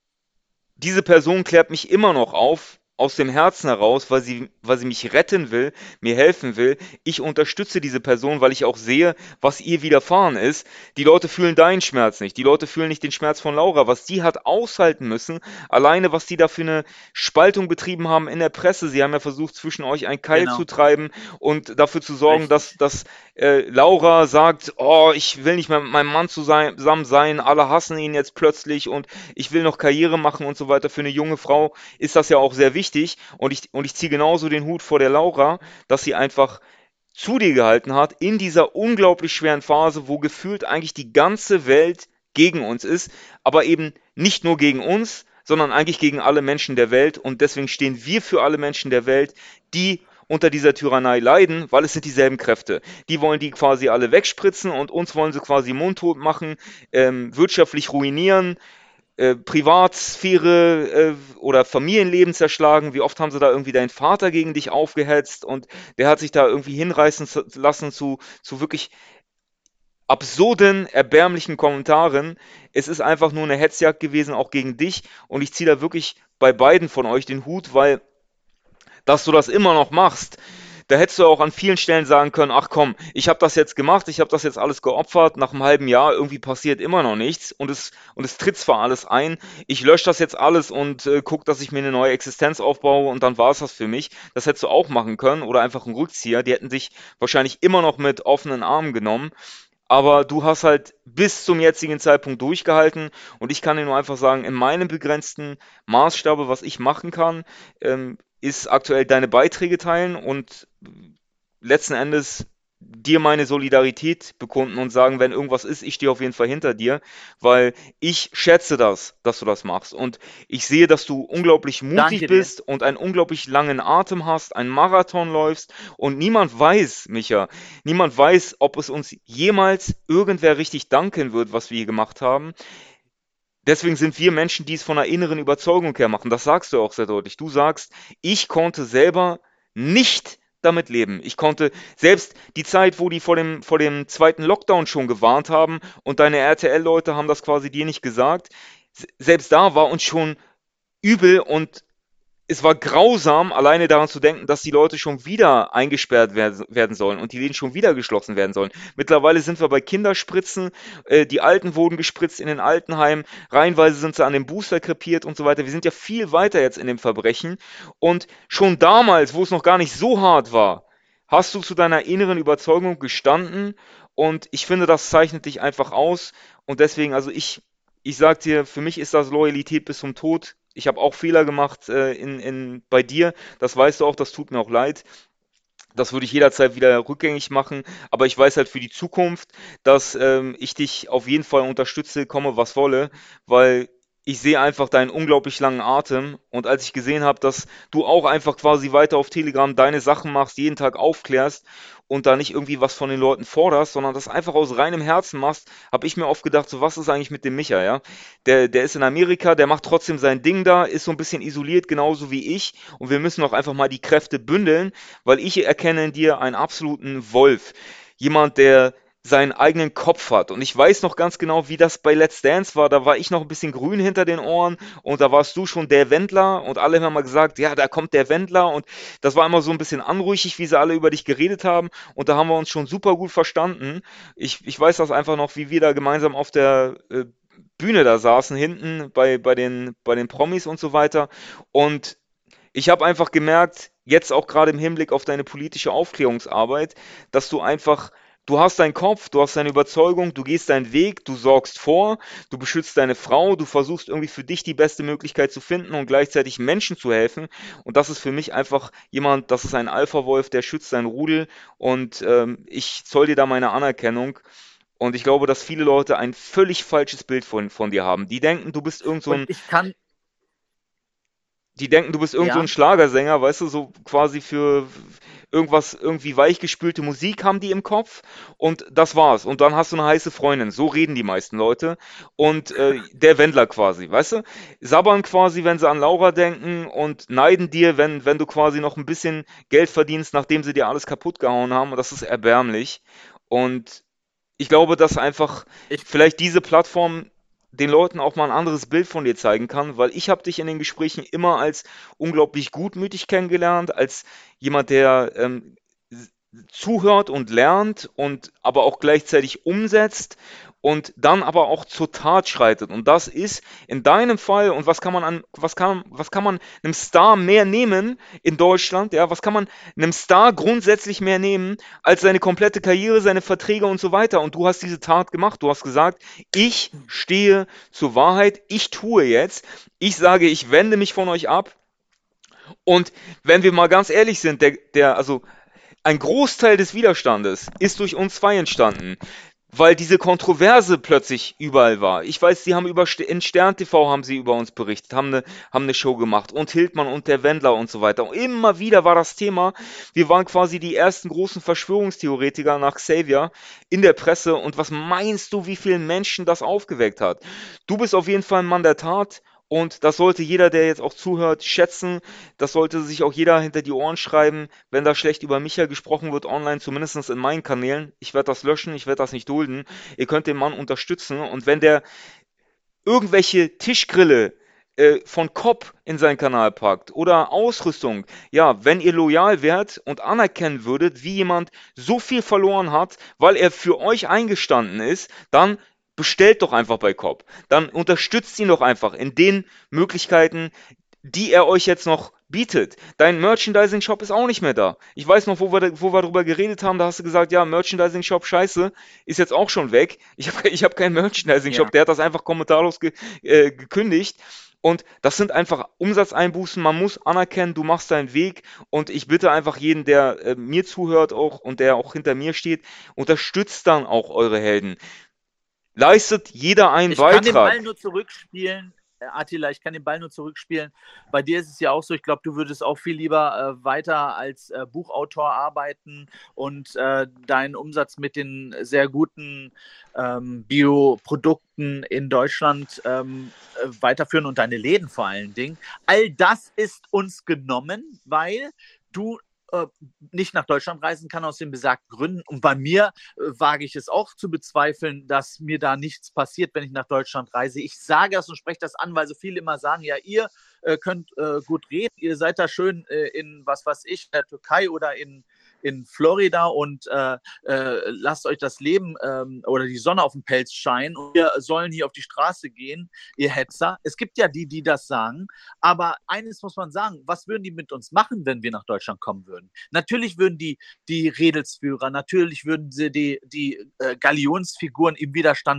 Speaker 1: diese Person klärt mich immer noch auf, aus dem Herzen heraus, weil sie mich retten will, mir helfen will. Ich unterstütze diese Person, weil ich auch sehe, was ihr widerfahren ist. Die Leute fühlen deinen Schmerz nicht. Die Leute fühlen nicht den Schmerz von Laura, was die hat aushalten müssen. Alleine, was die da für eine Spaltung betrieben haben in der Presse. Sie haben ja versucht, zwischen euch einen Keil zu
Speaker 2: Genau,
Speaker 1: treiben und dafür zu sorgen,
Speaker 2: richtig.
Speaker 1: dass Laura sagt, oh, ich will nicht mehr mit meinem Mann zusammen sein, alle hassen ihn jetzt plötzlich und ich will noch Karriere machen und so weiter. Für eine junge Frau ist das ja auch sehr wichtig und ich ziehe genauso den Hut vor der Laura, dass sie einfach zu dir gehalten hat in dieser unglaublich schweren Phase, wo gefühlt eigentlich die ganze Welt gegen uns ist, aber eben nicht nur gegen uns, sondern eigentlich gegen alle Menschen der Welt und deswegen stehen wir für alle Menschen der Welt, die unter dieser Tyrannei leiden, weil es sind dieselben Kräfte. Die wollen die quasi alle wegspritzen und uns wollen sie quasi mundtot machen, wirtschaftlich ruinieren, Privatsphäre oder Familienleben zerschlagen. Wie oft haben sie da irgendwie deinen Vater gegen dich aufgehetzt und der hat sich da irgendwie hinreißen lassen zu wirklich absurden, erbärmlichen Kommentaren. Es ist einfach nur eine Hetzjagd gewesen, auch gegen dich und ich ziehe da wirklich bei beiden von euch den Hut, weil dass du das immer noch machst. Da hättest du auch an vielen Stellen sagen können, ach komm, ich habe das jetzt gemacht, ich habe das jetzt alles geopfert, nach einem halben Jahr irgendwie passiert immer noch nichts und es tritt zwar alles ein, ich lösche das jetzt alles und gucke, dass ich mir eine neue Existenz aufbaue und dann war es das für mich. Das hättest du auch machen können oder einfach einen Rückzieher, die hätten dich wahrscheinlich immer noch mit offenen Armen genommen. Aber du hast halt bis zum jetzigen Zeitpunkt durchgehalten und ich kann dir nur einfach sagen, in meinem begrenzten Maßstabe, was ich machen kann, ist aktuell deine Beiträge teilen und letzten Endes dir meine Solidarität bekunden und sagen, wenn irgendwas ist, ich stehe auf jeden Fall hinter dir, weil ich schätze das, dass du das machst. Und ich sehe, dass du unglaublich mutig
Speaker 2: Danke dir.
Speaker 1: bist und einen unglaublich langen Atem hast, einen Marathon läufst und niemand weiß, Micha, niemand weiß, ob es uns jemals irgendwer richtig danken wird, was wir hier gemacht haben. Deswegen sind wir Menschen, die es von einer inneren Überzeugung her machen. Das sagst du auch sehr deutlich. Du sagst, ich konnte selber nicht damit leben. Ich konnte selbst die Zeit, wo die vor dem zweiten Lockdown schon gewarnt haben und deine RTL-Leute haben das quasi dir nicht gesagt, selbst da war uns schon übel und es war grausam, alleine daran zu denken, dass die Leute schon wieder eingesperrt werden sollen und die Läden schon wieder geschlossen werden sollen. Mittlerweile sind wir bei Kinderspritzen, die Alten wurden gespritzt in den Altenheimen, reihenweise sind sie an dem Booster krepiert und so weiter. Wir sind ja viel weiter jetzt in dem Verbrechen und schon damals, wo es noch gar nicht so hart war, hast du zu deiner inneren Überzeugung gestanden und ich finde, das zeichnet dich einfach aus und deswegen, also ich sag dir, für mich ist das Loyalität bis zum Tod. Ich habe auch Fehler gemacht bei dir. Das weißt du auch, das tut mir auch leid. Das würde ich jederzeit wieder rückgängig machen, aber ich weiß halt für die Zukunft, dass ich dich auf jeden Fall unterstütze, komme was wolle, weil ich sehe einfach deinen unglaublich langen Atem und als ich gesehen habe, dass du auch einfach quasi weiter auf Telegram deine Sachen machst, jeden Tag aufklärst und da nicht irgendwie was von den Leuten forderst, sondern das einfach aus reinem Herzen machst, habe ich mir oft gedacht, so was ist eigentlich mit dem Micha, ja? Der ist in Amerika, der macht trotzdem sein Ding da, ist so ein bisschen isoliert, genauso wie ich und wir müssen auch einfach mal die Kräfte bündeln, weil ich erkenne in dir einen absoluten Wolf. Jemand, der seinen eigenen Kopf hat. Und ich weiß noch ganz genau, wie das bei Let's Dance war. Da war ich noch ein bisschen grün hinter den Ohren und da warst du schon der Wendler und alle haben mal gesagt, ja, da kommt der Wendler und das war immer so ein bisschen anrüchig, wie sie alle über dich geredet haben und da haben wir uns schon super gut verstanden. Ich weiß das einfach noch, wie wir da gemeinsam auf der Bühne da saßen, hinten bei den Promis und so weiter. Und ich habe einfach gemerkt, jetzt auch gerade im Hinblick auf deine politische Aufklärungsarbeit, dass du hast deinen Kopf, du hast deine Überzeugung, du gehst deinen Weg, du sorgst vor, du beschützt deine Frau, du versuchst irgendwie für dich die beste Möglichkeit zu finden und gleichzeitig Menschen zu helfen. Und das ist für mich einfach jemand, das ist ein Alpha-Wolf, der schützt sein Rudel und ich zoll dir da meine Anerkennung. Und ich glaube, dass viele Leute ein völlig falsches Bild von dir haben.
Speaker 2: Und ich kann,
Speaker 1: Die denken, du bist irgend so ein
Speaker 2: ja,
Speaker 1: Schlagersänger, weißt du, so quasi für irgendwas, irgendwie weichgespülte Musik haben die im Kopf und das war's. Und dann hast du eine heiße Freundin. So reden die meisten Leute. Und der Wendler quasi, weißt du? Sabbern quasi, wenn sie an Laura denken und neiden dir, wenn du quasi noch ein bisschen Geld verdienst, nachdem sie dir alles kaputt gehauen haben. Und das ist erbärmlich. Und ich glaube, dass einfach
Speaker 2: ich,
Speaker 1: vielleicht diese Plattform den Leuten auch mal ein anderes Bild von dir zeigen kann, weil ich habe dich in den Gesprächen immer als unglaublich gutmütig kennengelernt, als jemand, der zuhört und lernt und aber auch gleichzeitig umsetzt und dann aber auch zur Tat schreitet. Und das ist in deinem Fall, und was kann man einem Star mehr nehmen in Deutschland, ja, was kann man einem Star grundsätzlich mehr nehmen als seine komplette Karriere, seine Verträge und so weiter. Und du hast diese Tat gemacht, du hast gesagt, ich stehe zur Wahrheit, ich tue jetzt, ich sage, ich wende mich von euch ab. Und wenn wir mal ganz ehrlich sind, also ein Großteil des Widerstandes ist durch uns zwei entstanden, weil diese Kontroverse plötzlich überall war. Ich weiß, sie haben in Stern TV haben sie über uns berichtet, haben eine Show gemacht und Hildmann und der Wendler und so weiter. Und immer wieder war das Thema. Wir waren quasi die ersten großen Verschwörungstheoretiker nach Xavier in der Presse. Und was meinst du, wie vielen Menschen das aufgeweckt hat? Du bist auf jeden Fall ein Mann der Tat. Und das sollte jeder, der jetzt auch zuhört, schätzen. Das sollte sich auch jeder hinter die Ohren schreiben, wenn da schlecht über Micha gesprochen wird online, zumindest in meinen Kanälen. Ich werde das löschen, ich werde das nicht dulden. Ihr könnt den Mann unterstützen und wenn der irgendwelche Tischgrille von Kopp in seinen Kanal packt oder Ausrüstung, ja, wenn ihr loyal wärt und anerkennen würdet, wie jemand so viel verloren hat, weil er für euch eingestanden ist, dann bestellt doch einfach bei Kopp. Dann unterstützt ihn doch einfach in den Möglichkeiten, die er euch jetzt noch bietet. Dein Merchandising-Shop ist auch nicht mehr da. Ich weiß noch, wo wir darüber geredet haben, da hast du gesagt, ja, Merchandising-Shop, scheiße, ist jetzt auch schon weg. Ich hab keinen Merchandising-Shop,
Speaker 2: ja.
Speaker 1: der hat das einfach kommentarlos gekündigt. Und das sind einfach Umsatzeinbußen. Man muss anerkennen, du machst deinen Weg. Und ich bitte einfach jeden, der mir zuhört auch und der auch hinter mir steht, unterstützt dann auch eure Helden. Leistet jeder einen
Speaker 2: Ich kann den Ball
Speaker 1: Beitrag.
Speaker 2: nur zurückspielen. Attila, ich kann den Ball nur zurückspielen. Bei dir ist es ja auch so, ich glaube, du würdest auch viel lieber weiter als Buchautor arbeiten und deinen Umsatz mit den sehr guten Bioprodukten in Deutschland weiterführen und deine Läden vor allen Dingen. All das ist uns genommen, weil du äh, nicht nach Deutschland reisen kann aus den besagten Gründen. Und bei mir wage ich es auch zu bezweifeln, dass mir da nichts passiert, wenn ich nach Deutschland reise. Ich sage das und spreche das an, weil so viele immer sagen, ja, ihr könnt gut reden, ihr seid da schön in, was weiß ich, der Türkei oder in Florida und lasst euch das Leben oder die Sonne auf den Pelz scheinen und wir sollen hier auf die Straße gehen, ihr Hetzer. Es gibt ja die, die das sagen, aber eines muss man sagen, was würden die mit uns machen, wenn wir nach Deutschland kommen würden? Natürlich würden die Redelsführer, natürlich würden sie die Galionsfiguren im Widerstand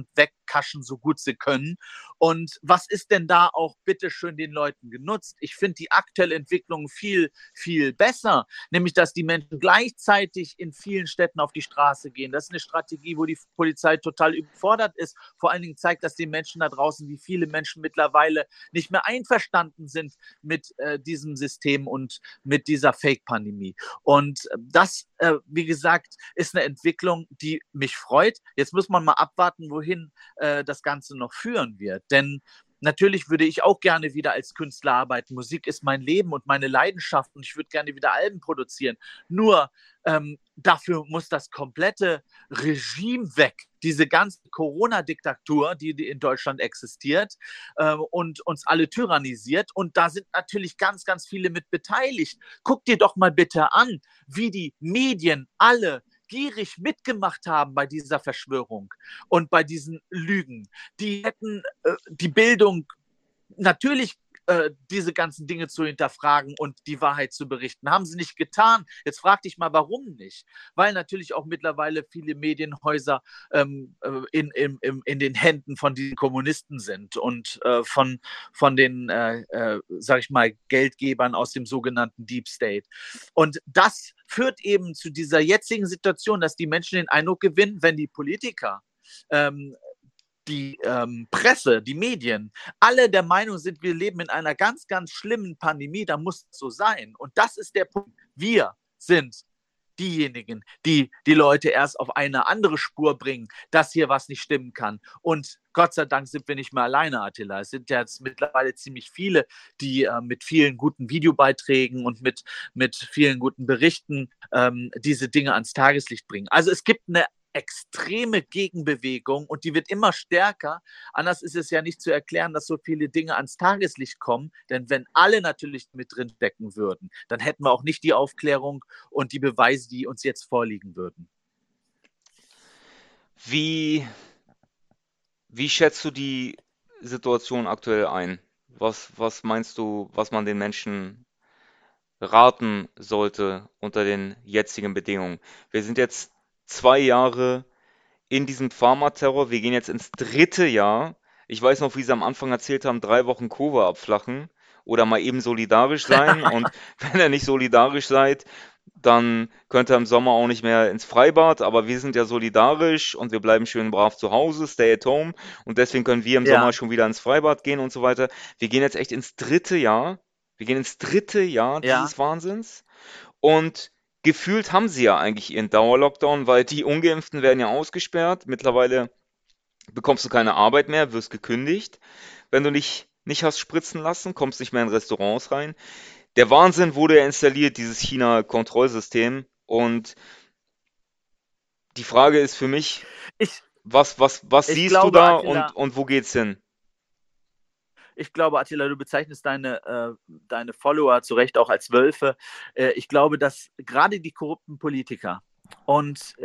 Speaker 2: wegkaschen, so gut sie können. Und was ist denn da auch bitteschön den Leuten genutzt? Ich finde die aktuelle Entwicklung viel, viel besser, nämlich dass die Menschen gleichzeitig in vielen Städten auf die Straße gehen. Das ist eine Strategie, wo die Polizei total überfordert ist. Vor allen Dingen zeigt das den Menschen da draußen, wie viele Menschen mittlerweile nicht mehr einverstanden sind mit diesem System und mit dieser Fake-Pandemie. Und das, wie gesagt, ist eine Entwicklung, die mich freut. Jetzt muss man mal abwarten, wohin das Ganze noch führen wird. Denn natürlich würde ich auch gerne wieder als Künstler arbeiten. Musik ist mein Leben und meine Leidenschaft und ich würde gerne wieder Alben produzieren. Nur dafür muss das komplette Regime weg. Diese ganze Corona-Diktatur, die in Deutschland existiert und uns alle tyrannisiert. Und da sind natürlich ganz, ganz viele mit beteiligt. Guck dir doch mal bitte an, wie die Medien alle gierig mitgemacht haben bei dieser Verschwörung und bei diesen Lügen. Die hätten die Bildung natürlich diese ganzen Dinge zu hinterfragen und die Wahrheit zu berichten. Haben sie nicht getan. Jetzt frag dich mal, warum nicht? Weil natürlich auch mittlerweile viele Medienhäuser in den Händen von diesen Kommunisten sind und von den, sag ich mal, Geldgebern aus dem sogenannten Deep State. Und das führt eben zu dieser jetzigen Situation, dass die Menschen den Eindruck gewinnen, wenn die Politiker die Presse, die Medien, alle der Meinung sind, wir leben in einer ganz, ganz schlimmen Pandemie, da muss es so sein. Und das ist der Punkt. Wir sind diejenigen, die die Leute erst auf eine andere Spur bringen, dass hier was nicht stimmen kann. Und Gott sei Dank sind wir nicht mehr alleine, Attila. Es sind ja jetzt mittlerweile ziemlich viele, die mit vielen guten Videobeiträgen und mit vielen guten Berichten diese Dinge ans Tageslicht bringen. Also es gibt eine extreme Gegenbewegung und die wird immer stärker. Anders ist es ja nicht zu erklären, dass so viele Dinge ans Tageslicht kommen, denn wenn alle natürlich mit drin stecken würden, dann hätten wir auch nicht die Aufklärung und die Beweise, die uns jetzt vorliegen würden.
Speaker 1: Wie, wie schätzt du die Situation aktuell ein? Was meinst du, was man den Menschen raten sollte unter den jetzigen Bedingungen? Wir sind jetzt 2 Jahre in diesem Pharmaterror. Wir gehen jetzt ins dritte Jahr. Ich weiß noch, wie Sie am Anfang erzählt haben, 3 Wochen Kurve abflachen oder mal eben solidarisch sein. Und wenn ihr nicht solidarisch seid, dann könnt ihr im Sommer auch nicht mehr ins Freibad. Aber wir sind ja solidarisch und wir bleiben schön brav zu Hause, stay at home. Und deswegen können wir im Sommer
Speaker 2: Ja,
Speaker 1: schon wieder ins Freibad gehen und so weiter. Wir gehen jetzt echt ins dritte Jahr. Wir gehen ins dritte Jahr
Speaker 2: ja,
Speaker 1: dieses Wahnsinns. Und gefühlt haben sie ja eigentlich ihren Dauerlockdown, weil die Ungeimpften werden ja ausgesperrt. Mittlerweile bekommst du keine Arbeit mehr, wirst gekündigt. Wenn du nicht hast spritzen lassen, kommst nicht mehr in Restaurants rein. Der Wahnsinn wurde ja installiert, dieses China-Kontrollsystem. Und die Frage ist für mich,
Speaker 2: ich,
Speaker 1: was
Speaker 2: ich
Speaker 1: siehst du
Speaker 2: glaube,
Speaker 1: da
Speaker 2: Attila,
Speaker 1: und wo geht's hin?
Speaker 2: Du bezeichnest deine Follower zu Recht auch als Wölfe. Ich glaube, dass gerade die korrupten Politiker und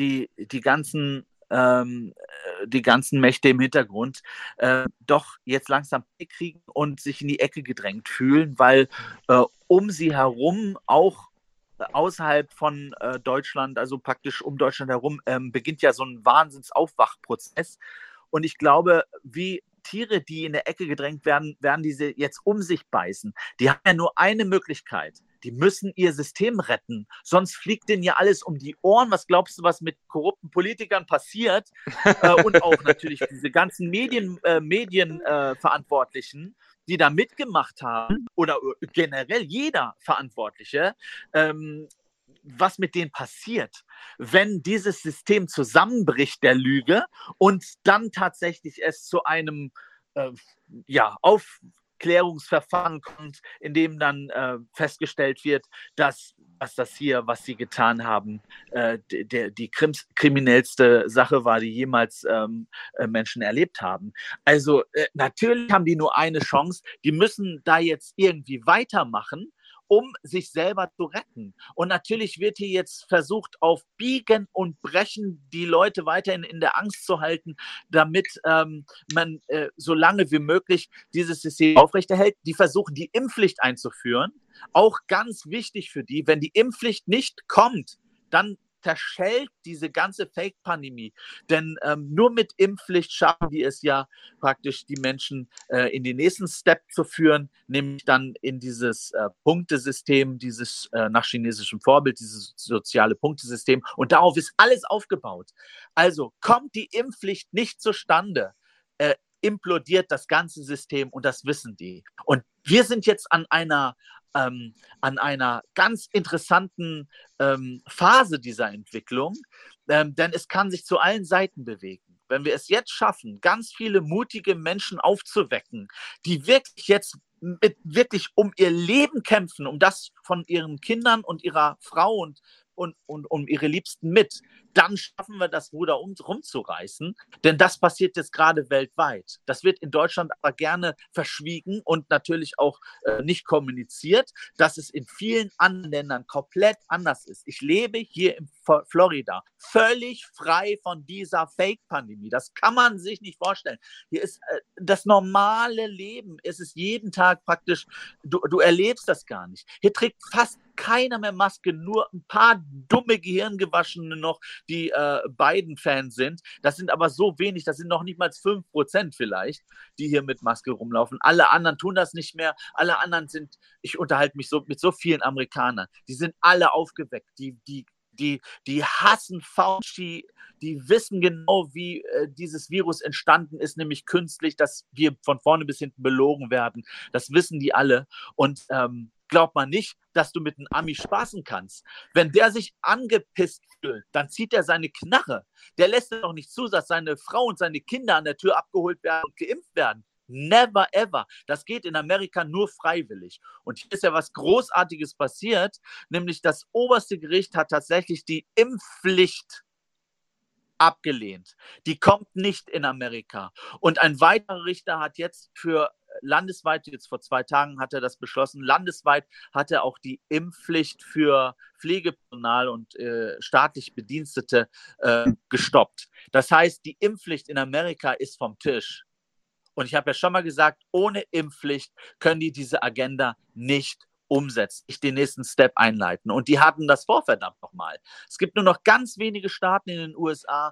Speaker 2: die ganzen Mächte im Hintergrund doch jetzt langsam kriegen und sich in die Ecke gedrängt fühlen, weil um sie herum auch außerhalb von Deutschland, also praktisch um Deutschland herum, beginnt ja so ein Wahnsinnsaufwachprozess. Und ich glaube, wie Tiere, die in der Ecke gedrängt werden, werden diese jetzt um sich beißen. Die haben ja nur eine Möglichkeit. Die müssen ihr System retten. Sonst fliegt denen ja alles um die Ohren. Was glaubst du, was mit korrupten Politikern passiert? Und auch natürlich diese ganzen Medienverantwortlichen, die da mitgemacht haben, oder generell jeder Verantwortliche, was mit denen passiert, wenn dieses System zusammenbricht, der Lüge, und dann tatsächlich es zu einem Aufklärungsverfahren kommt, in dem dann festgestellt wird, dass was sie getan haben, die kriminellste Sache war, die jemals Menschen erlebt haben. Also natürlich haben die nur eine Chance, die müssen da jetzt irgendwie weitermachen, um sich selber zu retten. Und natürlich wird hier jetzt versucht, auf Biegen und Brechen die Leute weiterhin in der Angst zu halten, damit man so lange wie möglich dieses System aufrechterhält. Die versuchen, die Impfpflicht einzuführen. Auch ganz wichtig für die, wenn die Impfpflicht nicht kommt, dann zerschellt diese ganze Fake-Pandemie. Denn nur mit Impfpflicht schaffen die es ja praktisch, die Menschen in den nächsten Step zu führen, nämlich dann in dieses Punktesystem, dieses nach chinesischem Vorbild, dieses soziale Punktesystem. Und darauf ist alles aufgebaut. Also kommt die Impfpflicht nicht zustande, implodiert das ganze System und das wissen die. Und wir sind jetzt an einer ganz interessanten Phase dieser Entwicklung, denn es kann sich zu allen Seiten bewegen. Wenn wir es jetzt schaffen, ganz viele mutige Menschen aufzuwecken, die wirklich jetzt wirklich um ihr Leben kämpfen, um das von ihren Kindern und ihrer Frau und um ihre Liebsten mit, dann schaffen wir das Ruder rumzureißen, denn das passiert jetzt gerade weltweit. Das wird in Deutschland aber gerne verschwiegen und natürlich auch nicht kommuniziert, dass es in vielen anderen Ländern komplett anders ist. Ich lebe hier in Florida, völlig frei von dieser Fake-Pandemie. Das kann man sich nicht vorstellen. Hier ist das normale Leben. Es ist jeden Tag praktisch, du erlebst das gar nicht. Hier trägt fast keiner mehr Maske, nur ein paar dumme Gehirngewaschene noch, die Biden-Fans sind. Das sind aber so wenig, das sind noch nicht mal 5% vielleicht, die hier mit Maske rumlaufen. Alle anderen tun das nicht mehr. Alle anderen sind, ich unterhalte mich so mit so vielen Amerikanern, die sind alle aufgeweckt. Die hassen Fauci, die wissen genau, wie dieses Virus entstanden ist, nämlich künstlich, dass wir von vorne bis hinten belogen werden. Das wissen die alle. Und glaubt man nicht, dass du mit einem Ami spaßen kannst. Wenn der sich angepisst fühlt, dann zieht er seine Knarre. Der lässt doch nicht zu, dass seine Frau und seine Kinder an der Tür abgeholt werden und geimpft werden. Never ever. Das geht in Amerika nur freiwillig. Und hier ist ja was Großartiges passiert, nämlich das oberste Gericht hat tatsächlich die Impfpflicht abgelehnt. Die kommt nicht in Amerika. Und ein weiterer Richter hat jetzt für landesweit, jetzt vor 2 Tagen hat er das beschlossen, landesweit hat er auch die Impfpflicht für Pflegepersonal und staatlich Bedienstete gestoppt. Das heißt, die Impfpflicht in Amerika ist vom Tisch. Und ich habe ja schon mal gesagt, ohne Impfpflicht können die diese Agenda nicht umsetzen, nicht den nächsten Step einleiten. Und die hatten das vor, verdammt nochmal. Es gibt nur noch ganz wenige Staaten in den USA,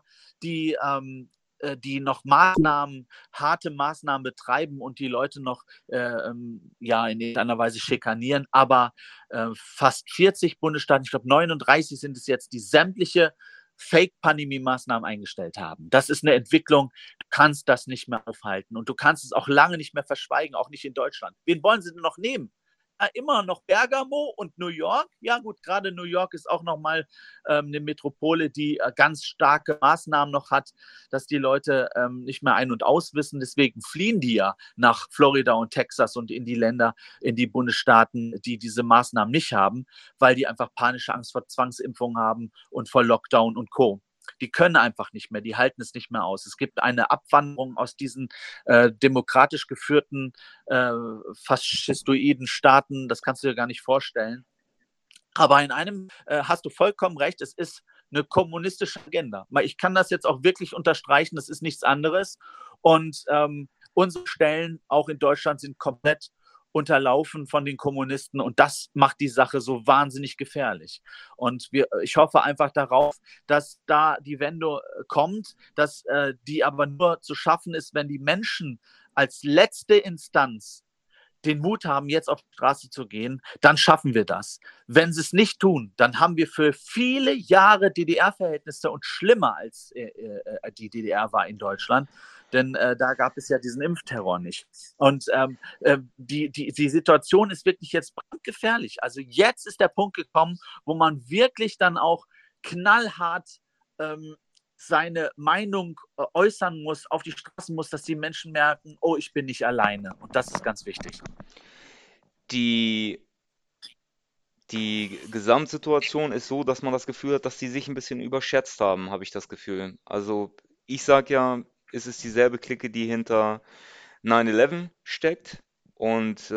Speaker 2: die noch harte Maßnahmen betreiben und die Leute noch ja, in irgendeiner Weise schikanieren. Aber fast 40 Bundesstaaten, ich glaube 39 sind es jetzt, die sämtliche Fake-Pandemie-Maßnahmen eingestellt haben. Das ist eine Entwicklung, du kannst das nicht mehr aufhalten und du kannst es auch lange nicht mehr verschweigen, auch nicht in Deutschland. Wen wollen sie denn noch nehmen? Immer noch Bergamo und New York. Ja gut, gerade New York ist auch nochmal eine Metropole, die ganz starke Maßnahmen noch hat, dass die Leute nicht mehr ein- und auswissen. Deswegen fliehen die ja nach Florida und Texas und in die Länder, in die Bundesstaaten, die diese Maßnahmen nicht haben, weil die einfach panische Angst vor Zwangsimpfungen haben und vor Lockdown und Co. Die können einfach nicht mehr, die halten es nicht mehr aus. Es gibt eine Abwanderung aus diesen demokratisch geführten, faschistoiden Staaten, das kannst du dir gar nicht vorstellen. Aber in einem hast du vollkommen recht, es ist eine kommunistische Agenda. Ich kann das jetzt auch wirklich unterstreichen, das ist nichts anderes. Und unsere Stellen auch in Deutschland sind komplett unterlaufen von den Kommunisten und das macht die Sache so wahnsinnig gefährlich. Und ich hoffe einfach darauf, dass da die Wende kommt, dass die aber nur zu schaffen ist, wenn die Menschen als letzte Instanz den Mut haben, jetzt auf die Straße zu gehen, dann schaffen wir das. Wenn sie es nicht tun, dann haben wir für viele Jahre DDR-Verhältnisse und schlimmer als die DDR war in Deutschland, denn da gab es ja diesen Impfterror nicht. Und die Situation ist wirklich jetzt brandgefährlich. Also jetzt ist der Punkt gekommen, wo man wirklich dann auch knallhart seine Meinung äußern muss, auf die Straßen muss, dass die Menschen merken, oh, ich bin nicht alleine. Und das ist ganz wichtig.
Speaker 1: Die, die Gesamtsituation ist so, dass man das Gefühl hat, dass die sich ein bisschen überschätzt haben, habe ich das Gefühl. Also ich sage ja, es ist dieselbe Clique, die hinter 9/11 steckt und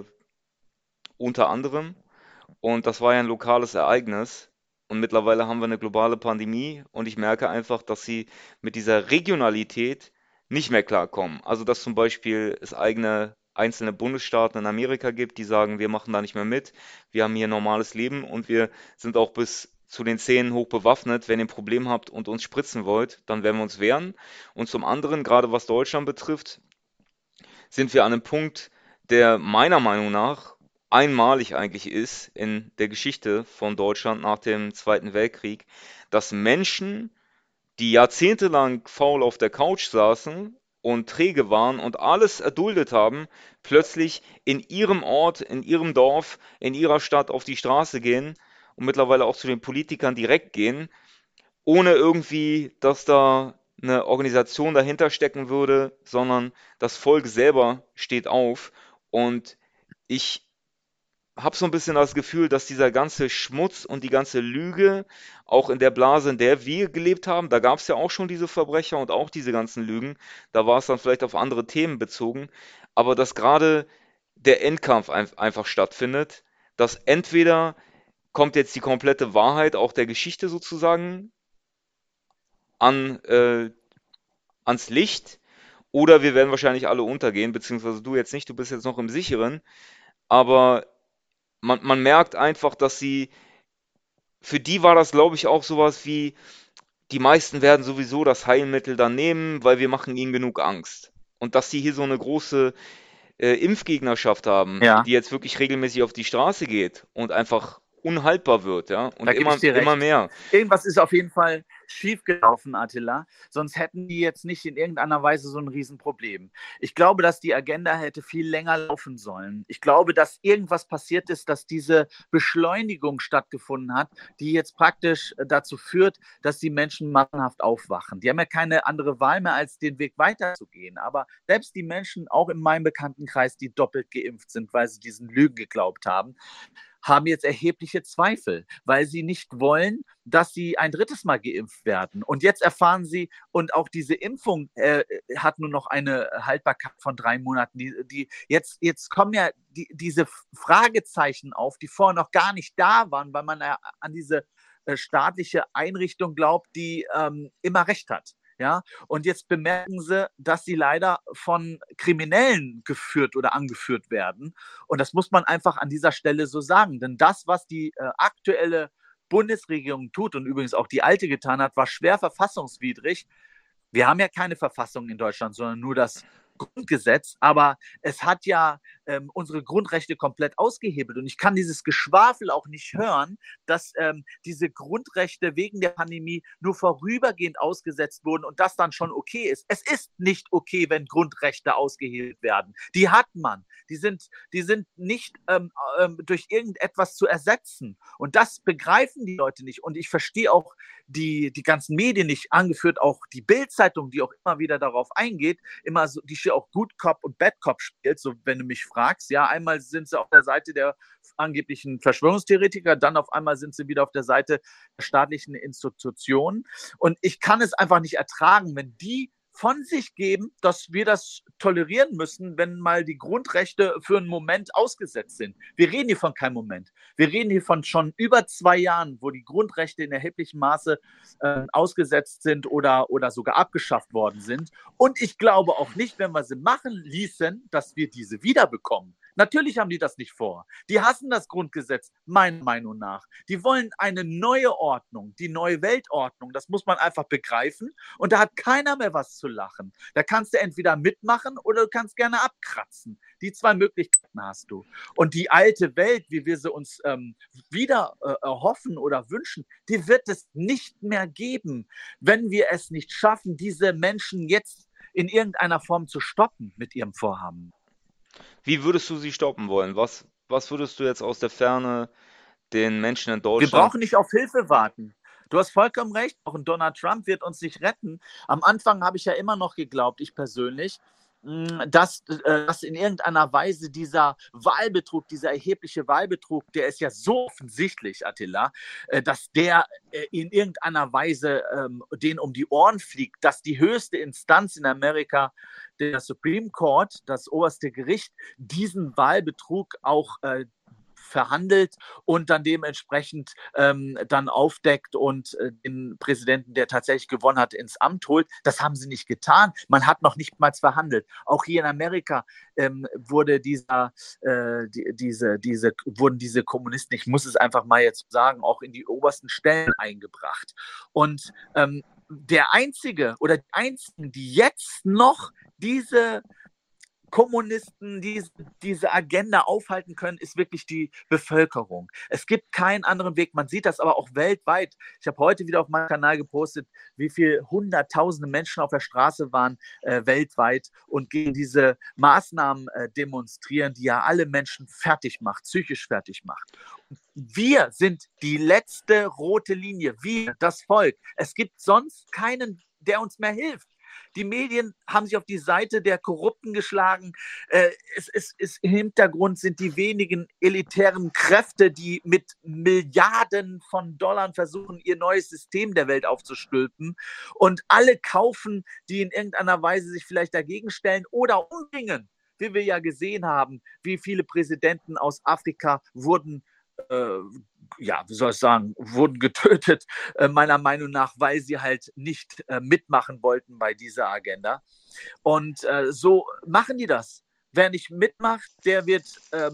Speaker 1: unter anderem. Und das war ja ein lokales Ereignis. Und mittlerweile haben wir eine globale Pandemie und ich merke einfach, dass sie mit dieser Regionalität nicht mehr klarkommen. Also, dass zum Beispiel es eigene einzelne Bundesstaaten in Amerika gibt, die sagen, wir machen da nicht mehr mit, wir haben hier ein normales Leben und wir sind auch bis zu den Zähnen hoch bewaffnet. Wenn ihr ein Problem habt und uns spritzen wollt, dann werden wir uns wehren. Und zum anderen, gerade was Deutschland betrifft, sind wir an einem Punkt, der meiner Meinung nach einmalig eigentlich ist in der Geschichte von Deutschland nach dem Zweiten Weltkrieg, dass Menschen, die jahrzehntelang faul auf der Couch saßen und träge waren und alles erduldet haben, plötzlich in ihrem Ort, in ihrem Dorf, in ihrer Stadt auf die Straße gehen und mittlerweile auch zu den Politikern direkt gehen, ohne irgendwie, dass da eine Organisation dahinter stecken würde, sondern das Volk selber steht auf. Und ich habe so ein bisschen das Gefühl, dass dieser ganze Schmutz und die ganze Lüge, auch in der Blase, in der wir gelebt haben, da gab es ja auch schon diese Verbrecher und auch diese ganzen Lügen, da war es dann vielleicht auf andere Themen bezogen, aber dass gerade der Endkampf einfach stattfindet, dass entweder kommt jetzt die komplette Wahrheit auch der Geschichte sozusagen an, ans Licht, oder wir werden wahrscheinlich alle untergehen, beziehungsweise du jetzt nicht, du bist jetzt noch im Sicheren, aber man merkt einfach, dass sie, für die war das, glaube ich, auch sowas wie, die meisten werden sowieso das Heilmittel dann nehmen, weil wir machen ihnen genug Angst. Und dass sie hier so eine große Impfgegnerschaft haben,
Speaker 2: Ja,
Speaker 1: die jetzt wirklich regelmäßig auf die Straße geht und einfach unhaltbar wird, ja, und
Speaker 2: da gebe ich dir
Speaker 1: immer
Speaker 2: recht.
Speaker 1: mehr.
Speaker 2: Irgendwas ist auf jeden Fall schiefgelaufen, Attila. Sonst hätten die jetzt nicht in irgendeiner Weise so ein Riesenproblem. Ich glaube, dass die Agenda hätte viel länger laufen sollen. Ich glaube, dass irgendwas passiert ist, dass diese Beschleunigung stattgefunden hat, die jetzt praktisch dazu führt, dass die Menschen massenhaft aufwachen. Die haben ja keine andere Wahl mehr, als den Weg weiterzugehen. Aber selbst die Menschen, auch in meinem Bekanntenkreis, die doppelt geimpft sind, weil sie diesen Lügen geglaubt haben jetzt erhebliche Zweifel, weil sie nicht wollen, dass sie ein drittes Mal geimpft werden. Und jetzt erfahren sie, und auch diese Impfung hat nur noch eine Haltbarkeit von 3 Monaten. Jetzt kommen ja diese Fragezeichen auf, die vorher noch gar nicht da waren, weil man an diese staatliche Einrichtung glaubt, die immer recht hat. Ja, und jetzt bemerken sie, dass sie leider von Kriminellen geführt oder angeführt werden. Und das muss man einfach an dieser Stelle so sagen. Denn das, was die aktuelle Bundesregierung tut und übrigens auch die alte getan hat, war schwer verfassungswidrig. Wir haben ja keine Verfassung in Deutschland, sondern nur das Grundgesetz, aber es hat ja unsere Grundrechte komplett ausgehebelt. Und ich kann dieses Geschwafel auch nicht hören, dass diese Grundrechte wegen der Pandemie nur vorübergehend ausgesetzt wurden und das dann schon okay ist. Es ist nicht okay, wenn Grundrechte ausgehebelt werden. Die hat man. Die sind nicht durch irgendetwas zu ersetzen. Und das begreifen die Leute nicht. Und ich verstehe auch die ganzen Medien nicht, angeführt auch die Bild-Zeitung, die auch immer wieder darauf eingeht, immer so, die auch Good Cop und Bad Cop spielt, so wenn du mich fragst. Ja, einmal sind sie auf der Seite der angeblichen Verschwörungstheoretiker, dann auf einmal sind sie wieder auf der Seite der staatlichen Institutionen. Und ich kann es einfach nicht ertragen, wenn die von sich geben, dass wir das tolerieren müssen, wenn mal die Grundrechte für einen Moment ausgesetzt sind. Wir reden hier von keinem Moment. Wir reden hier von schon über 2 Jahren, wo die Grundrechte in erheblichem Maße ausgesetzt sind oder sogar abgeschafft worden sind. Und ich glaube auch nicht, wenn wir sie machen ließen, dass wir diese wiederbekommen. Natürlich haben die das nicht vor. Die hassen das Grundgesetz, meiner Meinung nach. Die wollen eine neue Ordnung, die neue Weltordnung. Das muss man einfach begreifen. Und da hat keiner mehr was zu lachen. Da kannst du entweder mitmachen oder du kannst gerne abkratzen. Die 2 Möglichkeiten hast du. Und die alte Welt, wie wir sie uns wieder erhoffen oder wünschen, die wird es nicht mehr geben, wenn wir es nicht schaffen, diese Menschen jetzt in irgendeiner Form zu stoppen mit ihrem Vorhaben.
Speaker 1: Wie würdest du sie stoppen wollen? Was würdest du jetzt aus der Ferne den Menschen in
Speaker 2: Wir
Speaker 1: Deutschland.
Speaker 2: brauchen nicht auf Hilfe warten. Du hast vollkommen recht, auch ein Donald Trump wird uns nicht retten. Am Anfang habe ich ja immer noch geglaubt, ich persönlich, dass in irgendeiner Weise dieser Wahlbetrug, dieser erhebliche Wahlbetrug, der ist ja so offensichtlich, Attila, dass der in irgendeiner Weise denen um die Ohren fliegt, dass die höchste Instanz in Amerika, der Supreme Court, das oberste Gericht, diesen Wahlbetrug auch verhandelt und dann dementsprechend dann aufdeckt und den Präsidenten, der tatsächlich gewonnen hat, ins Amt holt. Das haben sie nicht getan. Man hat noch nicht mal verhandelt. Auch hier in Amerika wurden diese Kommunisten, ich muss es einfach mal jetzt sagen, auch in die obersten Stellen eingebracht. Und der Einzige oder die Einzigen, die jetzt noch diese Kommunisten diese Agenda aufhalten können, ist wirklich die Bevölkerung. Es gibt keinen anderen Weg. Man sieht das aber auch weltweit. Ich habe heute wieder auf meinem Kanal gepostet, wie viele hunderttausende Menschen auf der Straße waren weltweit und gegen diese Maßnahmen demonstrieren, die ja alle Menschen fertig macht, psychisch fertig macht. Wir sind die letzte rote Linie. Wir, das Volk. Es gibt sonst keinen, der uns mehr hilft. Die Medien haben sich auf die Seite der Korrupten geschlagen. Im Hintergrund sind die wenigen elitären Kräfte, die mit Milliarden von Dollar versuchen, ihr neues System der Welt aufzustülpen. Und alle kaufen, die in irgendeiner Weise sich vielleicht dagegen stellen oder umbringen. Wie wir ja gesehen haben, wie viele Präsidenten aus Afrika wurden wurden getötet, meiner Meinung nach, weil sie halt nicht mitmachen wollten bei dieser Agenda. Und so machen die das. Wer nicht mitmacht, der wird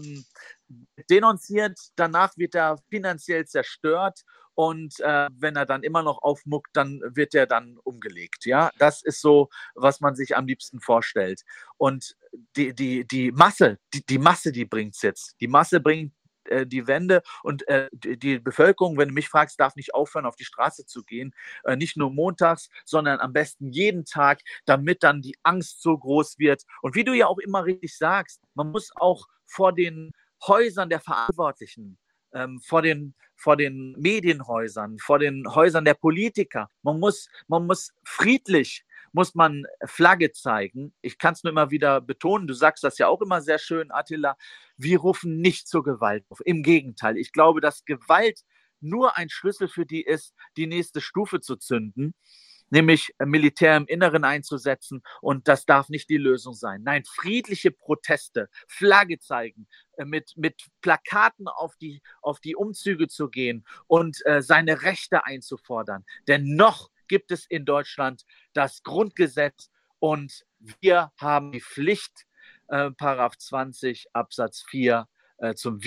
Speaker 2: denunziert, danach wird er finanziell zerstört und wenn er dann immer noch aufmuckt, dann wird er dann umgelegt. Ja, das ist so, was man sich am liebsten vorstellt. Und die Masse, die bringt es jetzt. Die Masse bringt die Wende und die Bevölkerung, wenn du mich fragst, darf nicht aufhören, auf die Straße zu gehen. Nicht nur montags, sondern am besten jeden Tag, damit dann die Angst so groß wird. Und wie du ja auch immer richtig sagst, man muss auch vor den Häusern der Verantwortlichen, vor den Medienhäusern, vor den Häusern der Politiker, man muss friedlich muss man Flagge zeigen. Ich kann es nur immer wieder betonen, du sagst das ja auch immer sehr schön, Attila, wir rufen nicht zur Gewalt auf. Im Gegenteil, ich glaube, dass Gewalt nur ein Schlüssel für die ist, die nächste Stufe zu zünden, nämlich Militär im Inneren einzusetzen und das darf nicht die Lösung sein. Nein, friedliche Proteste, Flagge zeigen, mit Plakaten auf die Umzüge zu gehen und seine Rechte einzufordern. Denn noch gibt es in Deutschland das Grundgesetz und wir haben die Pflicht, Paragraph 20 Absatz 4 zum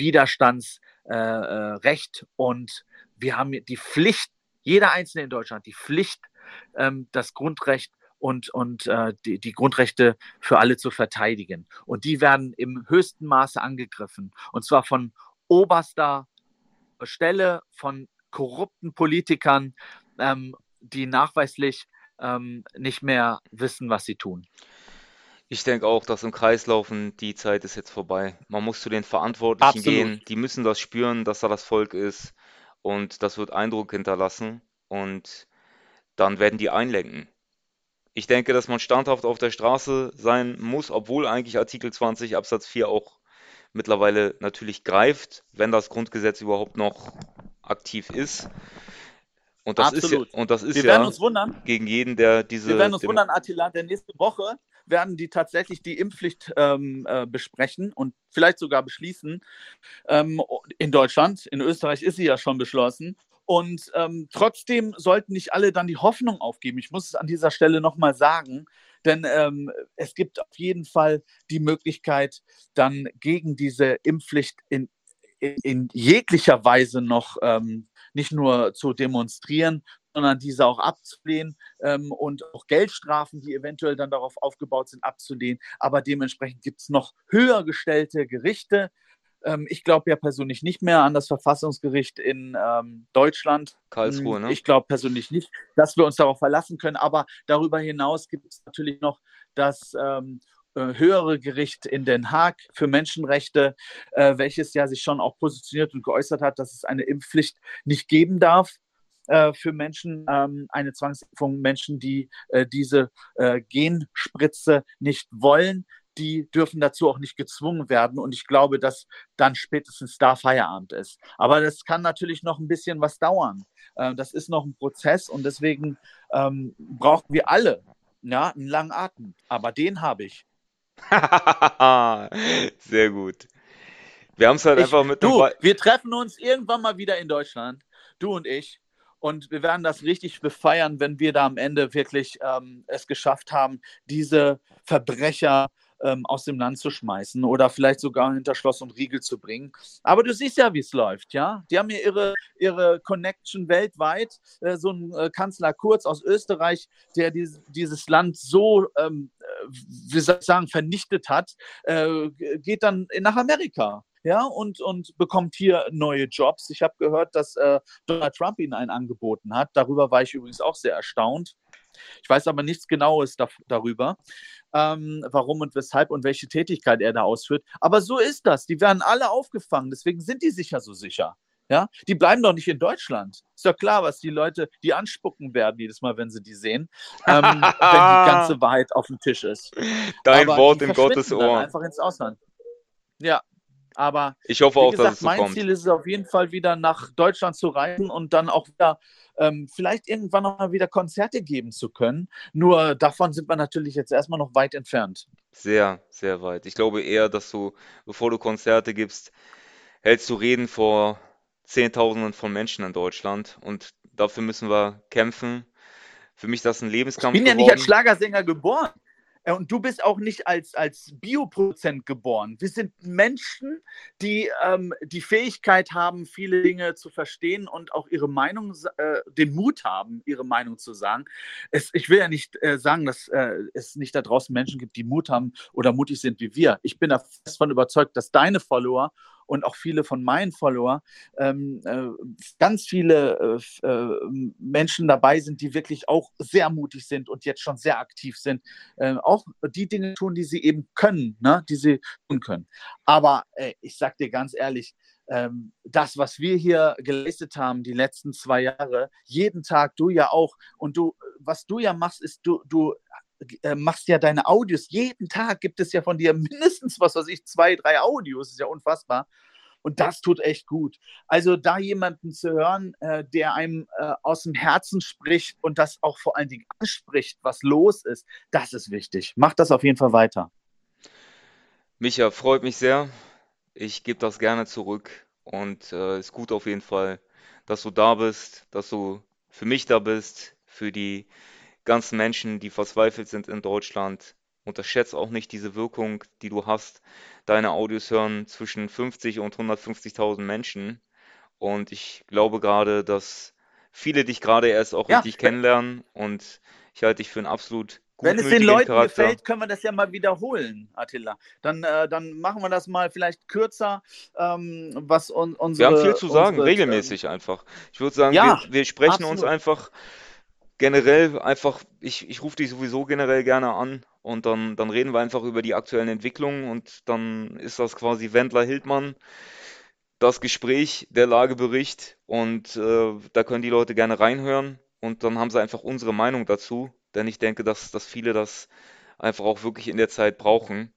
Speaker 2: Widerstandsrecht und wir haben die Pflicht, jeder Einzelne in Deutschland, die Pflicht, das Grundrecht und die Grundrechte für alle zu verteidigen. Und die werden im höchsten Maße angegriffen. Und zwar von oberster Stelle, von korrupten Politikern, die nachweislich nicht mehr wissen, was sie tun.
Speaker 1: Ich denke auch, dass im Kreislaufen die Zeit ist jetzt vorbei. Man muss zu den Verantwortlichen
Speaker 2: Absolut.
Speaker 1: gehen, die müssen das spüren, dass da das Volk ist und das wird Eindruck hinterlassen und dann werden die einlenken. Ich denke, dass man standhaft auf der Straße sein muss, obwohl eigentlich Artikel 20 Absatz 4 auch mittlerweile natürlich greift, wenn das Grundgesetz überhaupt noch aktiv ist.
Speaker 2: Absolut.
Speaker 1: Und das ist
Speaker 2: Wir werden
Speaker 1: ja
Speaker 2: uns wundern.
Speaker 1: gegen jeden, der
Speaker 2: Wir werden uns
Speaker 1: Demo
Speaker 2: wundern, Attila, denn nächste Woche werden die tatsächlich die Impfpflicht besprechen und vielleicht sogar beschließen in Deutschland. In Österreich ist sie ja schon beschlossen. Und trotzdem sollten nicht alle dann die Hoffnung aufgeben. Ich muss es an dieser Stelle nochmal sagen, denn es gibt auf jeden Fall die Möglichkeit, dann gegen diese Impfpflicht in jeglicher Weise noch nicht nur zu demonstrieren, sondern diese auch abzulehnen und auch Geldstrafen, die eventuell dann darauf aufgebaut sind, abzulehnen. Aber dementsprechend gibt es noch höher gestellte Gerichte. Ich glaube ja persönlich nicht mehr an das Verfassungsgericht in Deutschland.
Speaker 1: Karlsruhe, ne?
Speaker 2: Ich glaube persönlich nicht, dass wir uns darauf verlassen können. Aber darüber hinaus gibt es natürlich noch das höhere Gericht in Den Haag für Menschenrechte, welches ja sich schon auch positioniert und geäußert hat, dass es eine Impfpflicht nicht geben darf für Menschen, eine Zwangsimpfung, Menschen, die diese Genspritze nicht wollen, die dürfen dazu auch nicht gezwungen werden. Und ich glaube, dass dann spätestens da Feierabend ist. Aber das kann natürlich noch ein bisschen was dauern. Das ist noch ein Prozess und deswegen brauchen wir alle einen langen Atem. Aber den habe ich.
Speaker 1: Sehr gut. Wir haben es halt einfach mit einem
Speaker 2: Du,
Speaker 1: Ball.
Speaker 2: wir treffen uns irgendwann mal wieder in Deutschland, du und ich. Und wir werden das richtig befeiern, wenn wir da am Ende wirklich es geschafft haben, diese Verbrecher aus dem Land zu schmeißen oder vielleicht sogar hinter Schloss und Riegel zu bringen. Aber du siehst ja, wie es läuft, ja? Die haben ja ihre Connection weltweit. So ein Kanzler Kurz aus Österreich, der dieses Land so, wie soll ich sagen, vernichtet hat, geht dann nach Amerika. Ja, und bekommt hier neue Jobs. Ich habe gehört, dass Donald Trump ihnen einen angeboten hat. Darüber war ich übrigens auch sehr erstaunt. Ich weiß aber nichts Genaues darüber, warum und weshalb und welche Tätigkeit er da ausführt. Aber so ist das. Die werden alle aufgefangen. Deswegen sind die sicher so sicher. Ja, die bleiben doch nicht in Deutschland. Ist doch klar, was die Leute, die anspucken werden, jedes Mal, wenn sie die sehen, wenn die ganze Wahrheit auf dem Tisch ist.
Speaker 1: Dein
Speaker 2: Aber die
Speaker 1: Wort in Gottes
Speaker 2: verschwinden dann
Speaker 1: Ohr.
Speaker 2: einfach ins Ausland. Ja, aber
Speaker 1: Ich hoffe
Speaker 2: wie
Speaker 1: auch, dass es
Speaker 2: gesagt,
Speaker 1: so
Speaker 2: mein
Speaker 1: kommt.
Speaker 2: Ziel ist es auf jeden Fall wieder nach Deutschland zu reisen und dann auch wieder vielleicht irgendwann noch mal wieder Konzerte geben zu können. Nur davon sind wir natürlich jetzt erstmal noch weit entfernt.
Speaker 1: Sehr, sehr weit. Ich glaube eher, dass du, bevor du Konzerte gibst, hältst du Reden vor Zehntausenden von Menschen in Deutschland. Und dafür müssen wir kämpfen. Für mich ist das ein
Speaker 2: Ich
Speaker 1: Lebenskampf
Speaker 2: bin ja nicht als
Speaker 1: geworden.
Speaker 2: Schlagersänger geboren. Und du bist auch nicht als Bioproduzent geboren. Wir sind Menschen, die die Fähigkeit haben, viele Dinge zu verstehen und auch ihre Meinung, den Mut haben, ihre Meinung zu sagen. Ich will ja nicht sagen, dass es nicht da draußen Menschen gibt, die Mut haben oder mutig sind wie wir. Ich bin da fest davon überzeugt, dass deine Follower und auch viele von meinen Follower ganz viele Menschen dabei sind, die wirklich auch sehr mutig sind und jetzt schon sehr aktiv sind, auch die Dinge tun, die sie eben können, ne? Die sie tun können. Aber ich sag dir ganz ehrlich, das, was wir hier geleistet haben, die letzten 2 Jahre, jeden Tag, du ja auch, und du, was du ja machst, ist, du machst ja deine Audios. Jeden Tag gibt es ja von dir mindestens, was weiß ich, 2, 3 Audios. Das ist ja unfassbar. Und das tut echt gut. Also da jemanden zu hören, der einem aus dem Herzen spricht und das auch vor allen Dingen anspricht, was los ist, das ist wichtig. Mach das auf jeden Fall weiter.
Speaker 1: Micha, freut mich sehr. Ich gebe das gerne zurück und ist gut auf jeden Fall, dass du da bist, dass du für mich da bist, für die ganzen Menschen, die verzweifelt sind in Deutschland. Unterschätzt auch nicht diese Wirkung, die du hast. Deine Audios hören zwischen 50 und 150.000 Menschen. Und ich glaube gerade, dass viele dich gerade erst auch
Speaker 2: Ja,
Speaker 1: richtig kennenlernen. Und ich halte dich für einen absolut
Speaker 2: wenn es den
Speaker 1: gutmütigen
Speaker 2: Leuten
Speaker 1: Charakter.
Speaker 2: gefällt, können wir das ja mal wiederholen, Attila. Dann machen wir das mal vielleicht kürzer, was
Speaker 1: Wir haben viel
Speaker 2: unsere,
Speaker 1: zu sagen,
Speaker 2: unsere
Speaker 1: regelmäßig einfach. Ich würde sagen,
Speaker 2: ja,
Speaker 1: wir sprechen uns
Speaker 2: absolut.
Speaker 1: einfach generell einfach, ich rufe dich sowieso generell gerne an und dann reden wir einfach über die aktuellen Entwicklungen und dann ist das quasi Wendler-Hildmann, das Gespräch, der Lagebericht und da können die Leute gerne reinhören und dann haben sie einfach unsere Meinung dazu, denn ich denke, dass viele das einfach auch wirklich in der Zeit brauchen.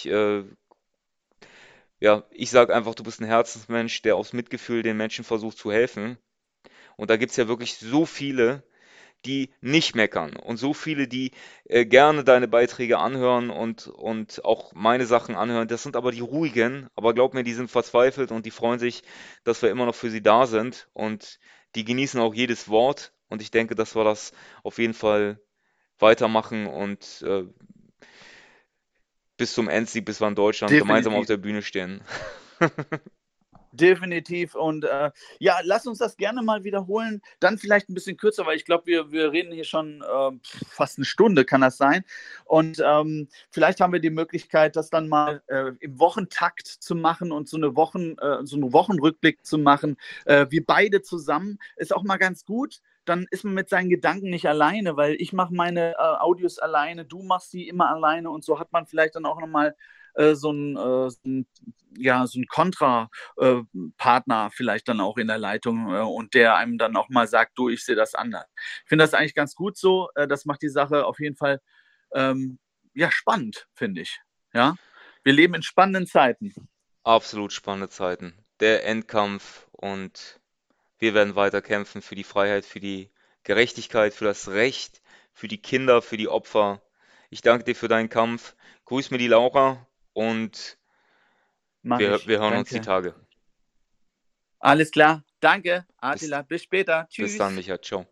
Speaker 1: Ja, ich sage einfach, du bist ein Herzensmensch, der aus Mitgefühl den Menschen versucht zu helfen. Und da gibt's ja wirklich so viele, die nicht meckern und so viele, die gerne deine Beiträge anhören und auch meine Sachen anhören. Das sind aber die ruhigen, aber glaub mir, die sind verzweifelt und die freuen sich, dass wir immer noch für sie da sind und die genießen auch jedes Wort und ich denke, dass wir das auf jeden Fall weitermachen und bis zum Endsieg, bis wir in Deutschland gemeinsam auf
Speaker 2: Definitiv.
Speaker 1: der Bühne stehen.
Speaker 2: Definitiv. Und ja, lass uns das gerne mal wiederholen. Dann vielleicht ein bisschen kürzer, weil ich glaube, wir reden hier schon fast eine Stunde, kann das sein. Und vielleicht haben wir die Möglichkeit, das dann mal im Wochentakt zu machen und so einen Wochenrückblick zu machen. Wir beide zusammen ist auch mal ganz gut. Dann ist man mit seinen Gedanken nicht alleine, weil ich mache meine Audios alleine, du machst sie immer alleine und so hat man vielleicht dann auch nochmal ja, so ein Kontrapartner vielleicht dann auch in der Leitung und der einem dann auch mal sagt, du, ich sehe das anders. Ich finde das eigentlich ganz gut so. Das macht die Sache auf jeden Fall ja, spannend, finde ich. Ja, wir leben in spannenden Zeiten.
Speaker 1: Absolut spannende Zeiten. Der Endkampf und wir werden weiter kämpfen für die Freiheit, für die Gerechtigkeit, für das Recht, für die Kinder, für die Opfer. Ich danke dir für deinen Kampf. Grüß mir die Laura und
Speaker 2: Mache
Speaker 1: Wir,
Speaker 2: ich.
Speaker 1: wir hören uns die
Speaker 2: Danke.
Speaker 1: Tage.
Speaker 2: Alles klar. Danke,
Speaker 1: Bis,
Speaker 2: Attila. Bis später.
Speaker 1: bis dann,
Speaker 2: Tschüss.
Speaker 1: Micha. Ciao.